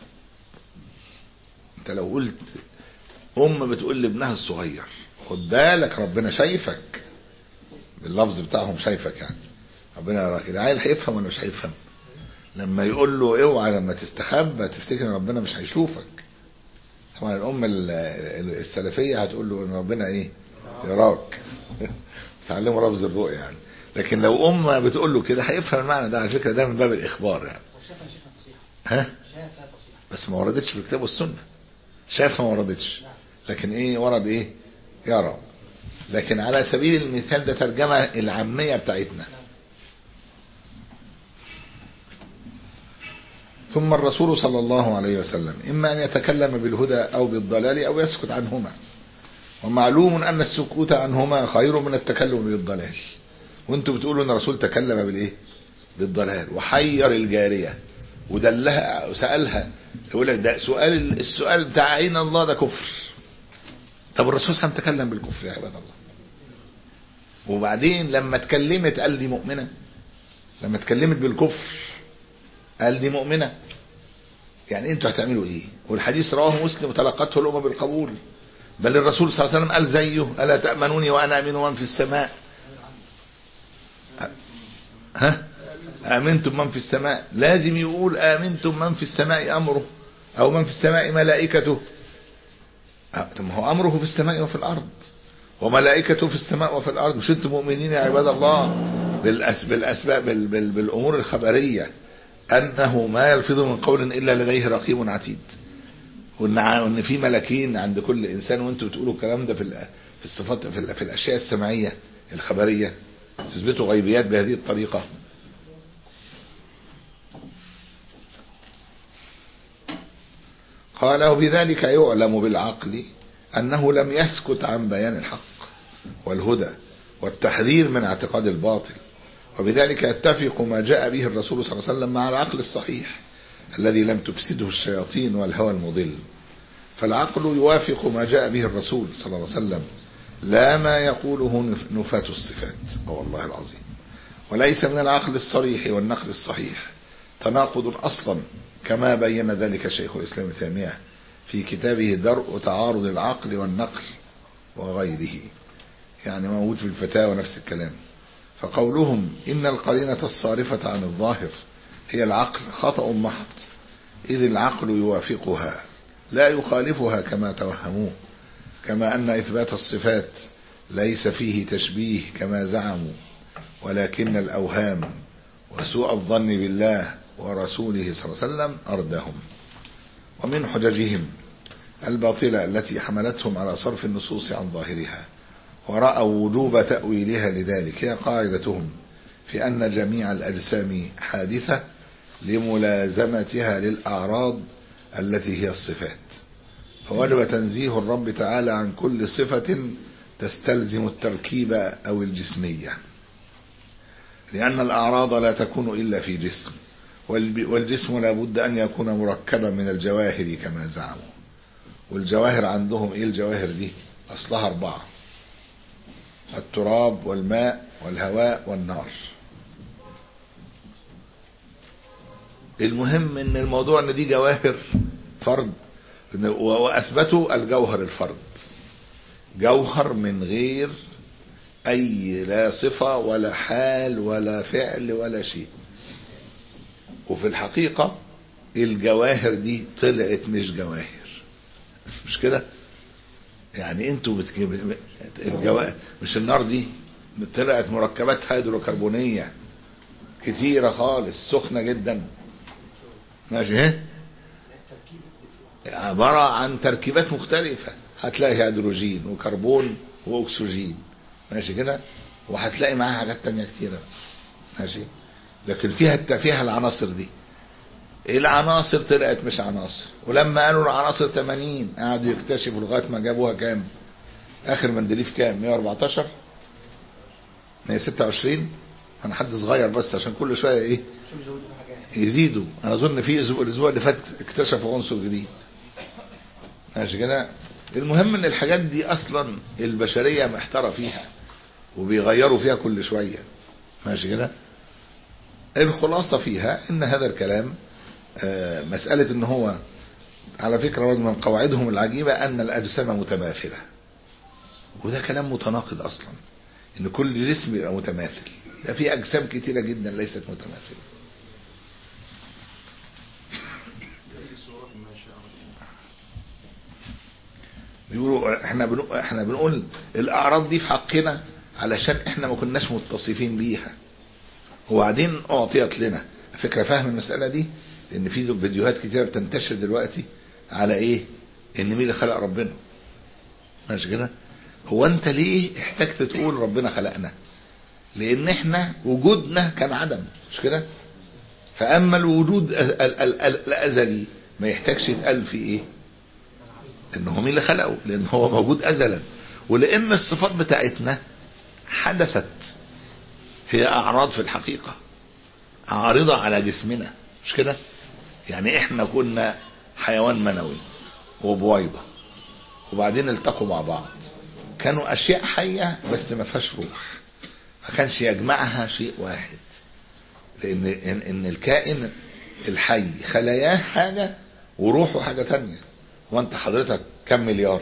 انت لو قلت ام بتقول لابنها الصغير خد بالك ربنا شايفك، باللفظ بتاعهم شايفك، يعني ربنا يراك، العيل هيفهم ولا مش هيفهم؟ لما يقول له اوعى لما تستخبى تفتكر ان ربنا مش هيشوفك. طبعا الام السلفيه هتقول له ان ربنا ايه؟ يراك. تعلموا لفظ الرؤيا يعني. لكن لو ام بتقول له كده هيفهم المعنى ده. على فكره ده من باب الاخبار يعني. ها؟ بس ما وردتش في الكتاب والسنه. شافها ما وردتش، لكن ايه ورد ايه؟ يرى. لكن على سبيل المثال ده ترجمه العاميه بتاعتنا. ثم الرسول صلى الله عليه وسلم إما أن يتكلم بالهدى أو بالضلال أو يسكت عنهما، ومعلوم أن السكوت عنهما خير من التكلم بالضلال. وانتم بتقولوا أن الرسول تكلم بالإيه؟ بالضلال، وحير الجارية ودلها وسألها، يقول لك ده سؤال، السؤال بتاع أين الله ده كفر. طب الرسول صلى الله عليه وسلم تكلم بالكفر يا عباد الله، وبعدين لما اتكلمت قال دي مؤمنة، لما اتكلمت بالكفر قال دي مؤمنة. يعني انتوا هتعملوا ايه؟ والحديث رواه مسلم وتلقته الأمة بالقبول، بل الرسول صلى الله عليه وسلم قال زيه: ألا تأمنوني وأنا أمين من في السماء. ها آمنتم من في السماء، لازم يقول آمنتم من في السماء أمره، أو من في السماء ملائكته. طب ما هو أمره في السماء وفي الأرض، وملائكته في السماء وفي الأرض. مش انتم مؤمنين يا عباد الله بالأسباب بالأمور الخبرية أنه ما يلفظ من قول إلا لديه رقيب عتيد، وإن في ملكين عند كل إنسان، وانتم بتقولوا الكلام ده في في الصفات في, في الأشياء السمعية الخبرية، تثبتوا غيبيات بهذه الطريقة. قال: وبذلك يعلم بالعقل أنه لم يسكت عن بيان الحق والهدى والتحذير من اعتقاد الباطل، وبذلك يتفق ما جاء به الرسول صلى الله عليه وسلم مع العقل الصحيح الذي لم تفسده الشياطين والهوى المضل. فالعقل يوافق ما جاء به الرسول صلى الله عليه وسلم، لا ما يقوله نفاة الصفات، والله العظيم. وليس من العقل الصريح والنقل الصحيح تناقض أصلا، كما بين ذلك شيخ الإسلام ابن تيمية في كتابه درء تعارض العقل والنقل وغيره، يعني موجود في الفتاوى نفس الكلام. فقولهم إن القرينة الصارفة عن الظاهر هي العقل خطأ محض، إذ العقل يوافقها لا يخالفها كما توهموه، كما أن إثبات الصفات ليس فيه تشبيه كما زعموا، ولكن الأوهام وسوء الظن بالله ورسوله صلى الله عليه وسلم أردهم. ومن حججهم الباطلة التي حملتهم على صرف النصوص عن ظاهرها ورأوا وجوب تأويلها لذلك هي قاعدتهم في أن جميع الأجسام حادثة لملازمتها للأعراض التي هي الصفات، فوجب تنزيه الرب تعالى عن كل صفة تستلزم التركيب أو الجسمية، لأن الأعراض لا تكون إلا في جسم، والجسم لا بد أن يكون مركبا من الجواهر كما زعموا. والجواهر عندهم إيه الجواهر دي؟ أصلها أربعة: التراب والماء والهواء والنار. المهم ان الموضوع ان دي جواهر فرد، وأثبتوا الجوهر الفرد، جوهر من غير أي لا صفة ولا حال ولا فعل ولا شيء. وفي الحقيقة الجواهر دي طلعت مش جواهر، مش كده؟ يعني انتوا بتجيب الجواهر، مش النار دي طلعت مركبات هيدروكربونية كتيرة خالص سخنة جدا، ماشي؟ ايه عبارة عن تركيبات مختلفة، هتلاقي هيدروجين وكربون واكسجين، ماشي كده؟ وهتلاقي معاها حاجات تانية كتيرة، ماشي؟ لكن فيها فيها العناصر دي. العناصر طلعت مش عناصر، ولما قالوا العناصر ثمانين قعدوا يكتشفوا لغايه ما جابوها كام؟ اخر مندليف كام؟ مئة وأربعتاشر مئة وستة وعشرين. انا حد صغير بس عشان كل شويه ايه يزيدوا. انا اظن في الاسبوع اللي فات اكتشفوا عنصر جديد، ماشي كده؟ المهم ان الحاجات دي اصلا البشريه محتاره فيها وبيغيروا فيها كل شويه، ماشي كده؟ الخلاصه فيها ان هذا الكلام مسألة ان هو على فكرة من قواعدهم العجيبة ان الاجسام متماثلة، وده كلام متناقض اصلا، ان كل جسم يبقى متماثل. ده في اجسام كتيرة جدا ليست متماثلة. بيقولوا احنا بنقول احنا بنقول الاعراض دي في حقنا علشان احنا ما كناش متصفين بيها، وبعدين اعطيت لنا. فكرة فاهم المسألة دي؟ لان في فيديوهات كتير بتنتشر دلوقتي على ايه؟ ان مين اللي خلق ربنا، ماشي كده؟ هو انت ليه احتجت تقول ربنا خلقنا؟ لان احنا وجودنا كان عدم، مش كده؟ فاما الوجود الازلي ما يحتاجش يتقال في ايه؟ ان هو مين اللي خلقه، لان هو موجود ازلا. ولان الصفات بتاعتنا حدثت، هي اعراض في الحقيقة، عارضة على جسمنا، مش كده؟ يعني احنا كنا حيوان منوي وبويضة، وبعدين التقوا مع بعض، كانوا اشياء حية بس ما فيهاش روح، ما كانش يجمعها شيء واحد، لان ان, إن الكائن الحي خلاياه حاجة وروحه حاجة تانية. وانت حضرتك كم مليار؟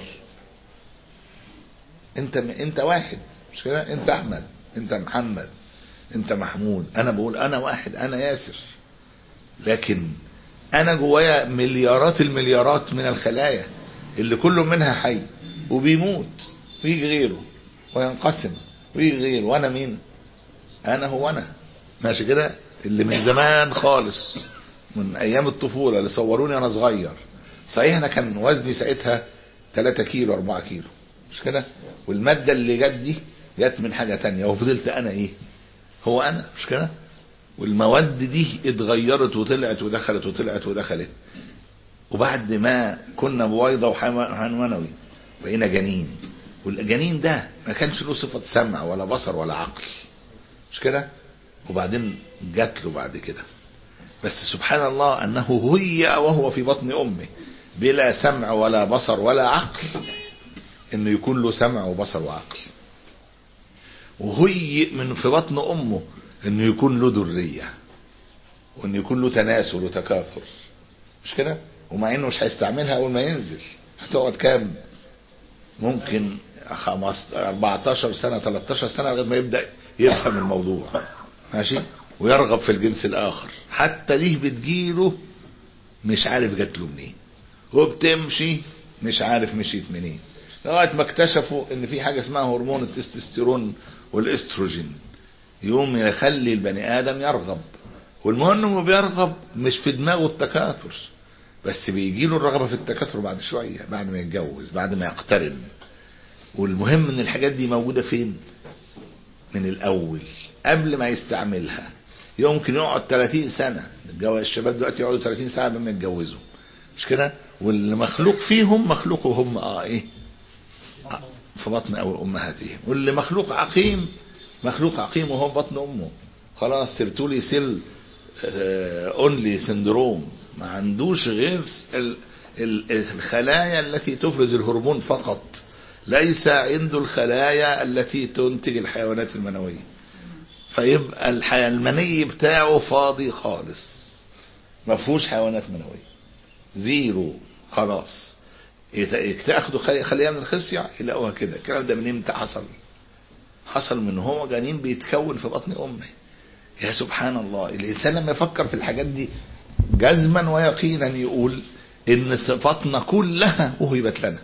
انت انت واحد، مش كده؟ انت احمد، انت محمد، انت محمود، انا بقول انا واحد، انا ياسر، لكن انا جوايا مليارات المليارات من الخلايا اللي كل منها حي وبيموت ويجي غيره وينقسم ويجي غيره، وانا مين؟ انا هو انا، ماشي كده؟ اللي من زمان خالص من ايام الطفولة اللي صوروني انا صغير، صحيح انا كان وزني ساعتها ثلاثة كيلو أربعة كيلو، مش كده؟ والمادة اللي جت دي جت من حاجة تانية، وفضلت انا ايه؟ هو انا، مش كده؟ والمواد دي اتغيرت وطلعت ودخلت وطلعت ودخلت، وبعد ما كنا بويضة وحيوان منوي بقينا جنين، والجنين ده ما كانش له صفة سمع ولا بصر ولا عقل، مش كده؟ وبعدين جات له بعد كده، بس سبحان الله انه هيئ وهو في بطن امه بلا سمع ولا بصر ولا عقل انه يكون له سمع وبصر وعقل، وهيئ من في بطن امه انه يكون له ذرية وانه يكون له تناسل وتكاثر، مش كده؟ ومع انه مش هيستعملها اول ما ينزل، هتقعد كام؟ ممكن أربعتاشر سنة تلتاشر سنة لغاية ما يبدأ يفهم الموضوع، ماشي؟ ويرغب في الجنس الاخر، حتى دي بتجيله مش عارف جات له منين، وبتمشي مش عارف مشيت منين، لغايه ما اكتشفوا ان في حاجه اسمها هرمون التستوستيرون والاستروجين يوم يخلي البني ادم يرغب. والمهم انه بيرغب مش في دماغه التكاثر بس، بيجيله الرغبه في التكاثر بعد شويه، بعد ما يتجوز، بعد ما يقترن. والمهم ان الحاجات دي موجوده فين؟ من الاول قبل ما يستعملها. يمكن يقعد ثلاثين سنة، الشباب دلوقتي يقعدوا ثلاثين سنة قبل ما يتجوزوا، مش كده؟ واللي مخلوق فيهم مخلوق هم اه ايه؟ آه في بطن او امهاتهم. واللي مخلوق عقيم مخلوق عقيم وهو في بطن امه، خلاص سيرتولي سيل اونلي سندروم، ما عندوش غير الخلايا التي تفرز الهرمون فقط، ليس عنده الخلايا التي تنتج الحيوانات المنوية. فيبقى الحيوان المني بتاعه فاضي خالص، ما فيهوش حيوانات منوية، زيرو، خلاص. تاخدوا خلية من الخصية يلاقوها كده. الكلام ده من امتى حصل؟ حصل من هو جنين بيتكون في بطن امه. يا سبحان الله، الانسان لما يفكر في الحاجات دي جزما ويقينا يقول ان صفاتنا كلها وهبت لنا،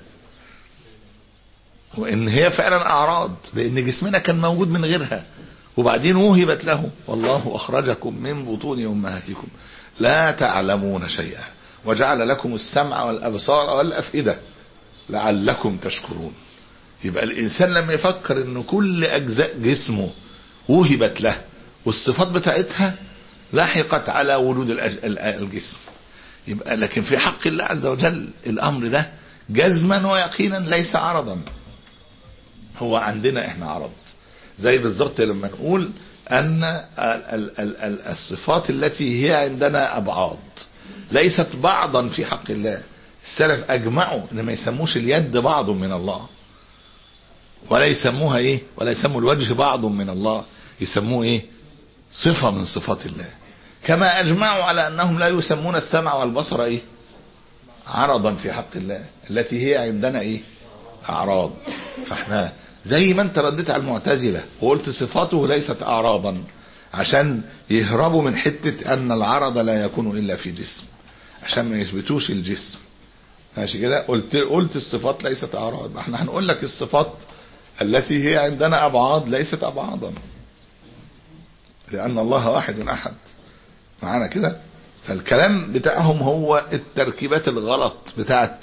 وان هي فعلا اعراض، لان جسمنا كان موجود من غيرها وبعدين وهبت له. والله اخرجكم من بطون امهاتكم لا تعلمون شيئا وجعل لكم السمع والابصار والافئده لعلكم تشكرون. يبقى الانسان لما يفكر ان كل اجزاء جسمه وهبت له والصفات بتاعتها لحقت على وجود الجسم، يبقى لكن في حق الله عز وجل الامر ده جزما ويقينا ليس عرضا. هو عندنا احنا عرض، زي بالظبط لما نقول ان الصفات التي هي عندنا ابعاد ليست بعضا في حق الله. السلف اجمعوا ان ما يسموش اليد بعض من الله، ولا يسموها ايه، ولا يسموا الوجه بعض من الله، يسموه ايه؟ صفة من صفات الله. كما اجمعوا على انهم لا يسمون السمع والبصر ايه؟ عرضا في حق الله، التي هي عندنا ايه؟ اعراض. فاحنا زي ما انت رديت على المعتزلة وقلت صفاته ليست اعراضا عشان يهربوا من حتة ان العرض لا يكون الا في جسم، عشان ما يثبتوش الجسم، ماشي كده؟ قلت قلت الصفات ليست اعراض. احنا هنقول لك الصفات التي هي عندنا ابعاد ليست ابعادا، لان الله واحد احد معانا كده. فالكلام بتاعهم هو التركيبات الغلط بتاعت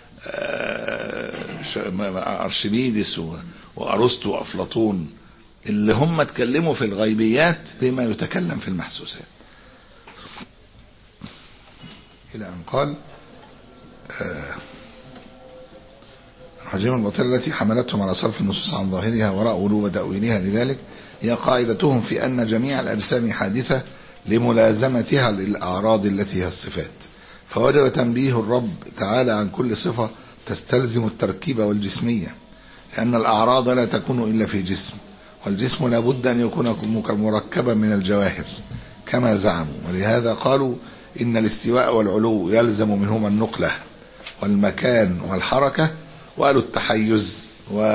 ارشميدس وارسطو وافلاطون، اللي هم اتكلموا في الغيبيات بما يتكلم في المحسوسات. الى ان قال الحجيم الباطلة التي حملتهم على صرف النصوص عن ظاهرها وراء وجوب تأويلها، لذلك هي قاعدتهم في أن جميع الأجسام حادثة لملازمتها للأعراض التي هي الصفات، فوجب تنبيه الرب تعالى عن كل صفة تستلزم التركيب والجسمية، لأن الأعراض لا تكون إلا في جسم، والجسم لا بد أن يكون مركبا من الجواهر كما زعموا، ولهذا قالوا إن الاستواء والعلو يلزم منهما النقلة والمكان والحركة، وقالوا التحيز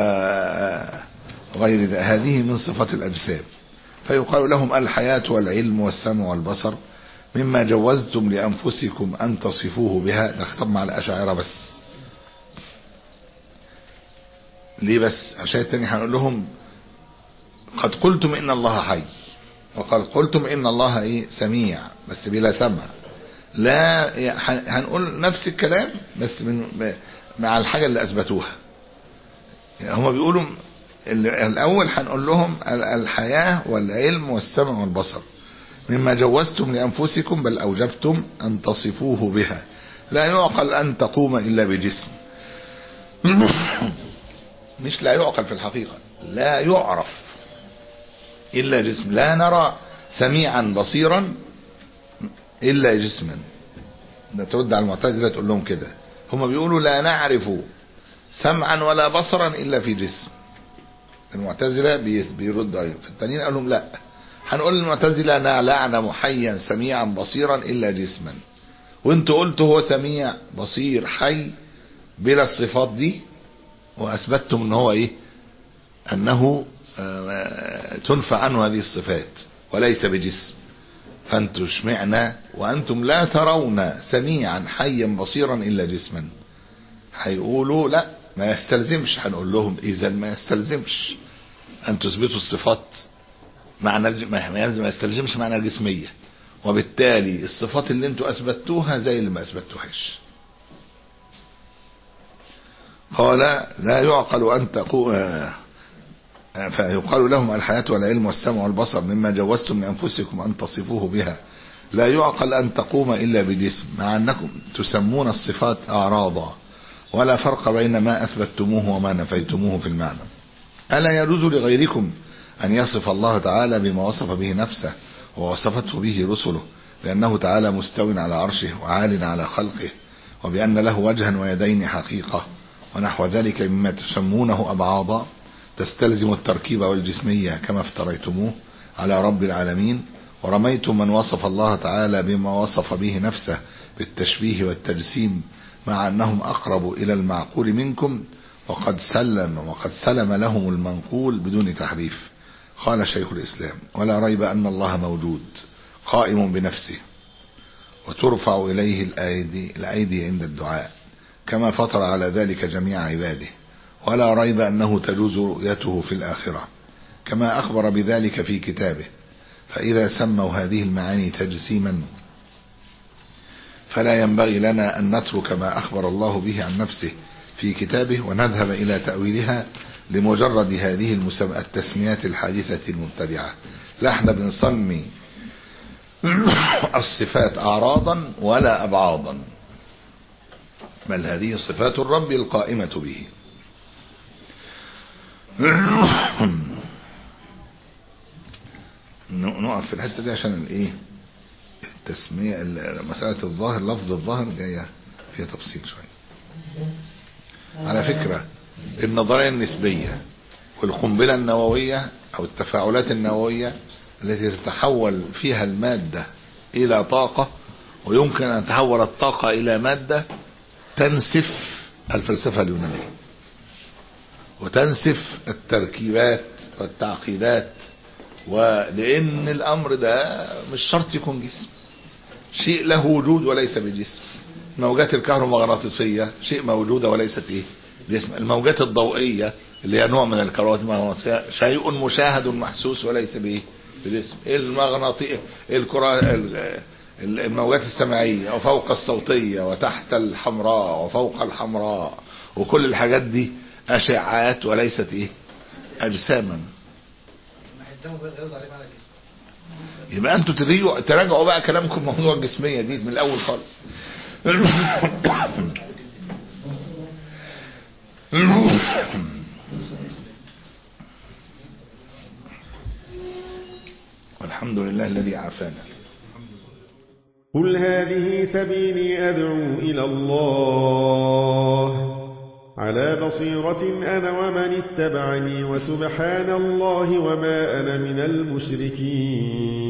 وغير ذلك، هذه من صفات الأجسام، فيقال لهم الحياة والعلم والسمع والبصر مما جوزتم لأنفسكم أن تصفوه بها. نختم مع الأشاعرة بس، ليه بس؟ عشان التاني هنقول لهم قد قلتم إن الله حي، وقد قلتم إن الله إيه سميع بس بلا سمع، لا هنقول نفس الكلام بس من مع الحاجة اللي أثبتوها. هم بيقولوا الأول هنقول لهم الحياة والعلم والسمع والبصر مما جوزتم لأنفسكم بل أوجبتم أن تصفوه بها، لا يعقل أن تقوم إلا بجسم. مش لا يعقل في الحقيقة، لا يعرف إلا جسم، لا نرى سميعا بصيرا إلا جسما. ده ترد على المعتزلة تقول لهم كده، هم بيقولوا لا نعرف سمعا ولا بصرا إلا في جسم. المعتزلة بيرد عليهم، فالتانيين قال لهم لا، هنقول للمعتزلة لا نعلم حيا سميعا بصيرا إلا جسما، وانتوا قلتوا هو سميع بصير حي بلا الصفات دي، وأثبتتم ان هو ايه أنه تنفع عنه هذه الصفات وليس بجسم، فانتوا اشمعنا وأنتم لا ترون سميعا حيا بصيرا إلا جسما. هيقولوا لا ما يستلزمش، هنقول لهم إذا ما يستلزمش أن تثبتوا الصفات معنى، ما يستلزمش معنى الجسمية، وبالتالي الصفات اللي انتوا أثبتوها زي اللي ما أثبتوهاش. قال لا يعقل أن تقوم، فيقال لهم الحياة والعلم والسمع والبصر مما جوزتم لأنفسكم أن تصفوه بها، لا يعقل أن تقوم إلا بجسم، مع أنكم تسمون الصفات أعراضا، ولا فرق بين ما أثبتموه وما نفيتموه في المعنى. ألا يجوز لغيركم أن يصف الله تعالى بما وصف به نفسه ووصفته به رسله، لأنه تعالى مستو على عرشه وعال على خلقه، وبأن له وجها ويدين حقيقة، ونحو ذلك مما تسمونه أبعاضا تستلزم التركيب والجسمية كما افتريتموه على رب العالمين، ورميتم من وصف الله تعالى بما وصف به نفسه بالتشبيه والتجسيم، مع أنهم أقرب إلى المعقول منكم، وقد سلم وقد سلم لهم المنقول بدون تحريف. قال شيخ الإسلام ولا ريب أن الله موجود قائم بنفسه، وترفع إليه الأيدي, الأيدي عند الدعاء كما فطر على ذلك جميع عباده، ولا ريب أنه تجوز رؤيته في الآخرة كما أخبر بذلك في كتابه، فإذا سموا هذه المعاني تجسيما فلا ينبغي لنا أن نترك ما أخبر الله به عن نفسه في كتابه ونذهب إلى تأويلها لمجرد هذه التسميات الحادثة المبتدعة. لا احنا بنسمي الصفات أعراضا ولا أبعاضا، بل هذه صفات الرب القائمة به. نقف في الحتة دي عشان الايه التسمية، مسألة الظاهر، لفظ الظاهر جاية فيها تفصيل شوية. على فكرة النظرية النسبية والقنبلة النووية او التفاعلات النووية التي تتحول فيها المادة الى طاقة، ويمكن ان تحول الطاقة الى مادة، تنسف الفلسفة اليونانية وتنسف التركيبات والتعقيدات، ولأن الأمر ده مش شرط يكون جسم، شيء له وجود وليس بجسم. الموجات الكهرومغناطيسية شيء موجودة وليست ايه جسم. الموجات الضوئية اللي هي نوع من الكروات المغناطيسية شيء مشاهد محسوس وليس بايه بجسم. المغناطيس الكرة الموجات السمعية وفوق الصوتية وتحت الحمراء وفوق الحمراء وكل الحاجات دي أشعات وليست ايه أجساما. يبقى انتوا تريجوا تراجعوا بقى كلامكم موضوع الجسمية دي من الأول خالص. والحمد لله الذي عافانا. قل هذه سبيلي أدعو إلى الله على بصيرة أنا ومن اتبعني وسبحان الله وما أنا من المشركين.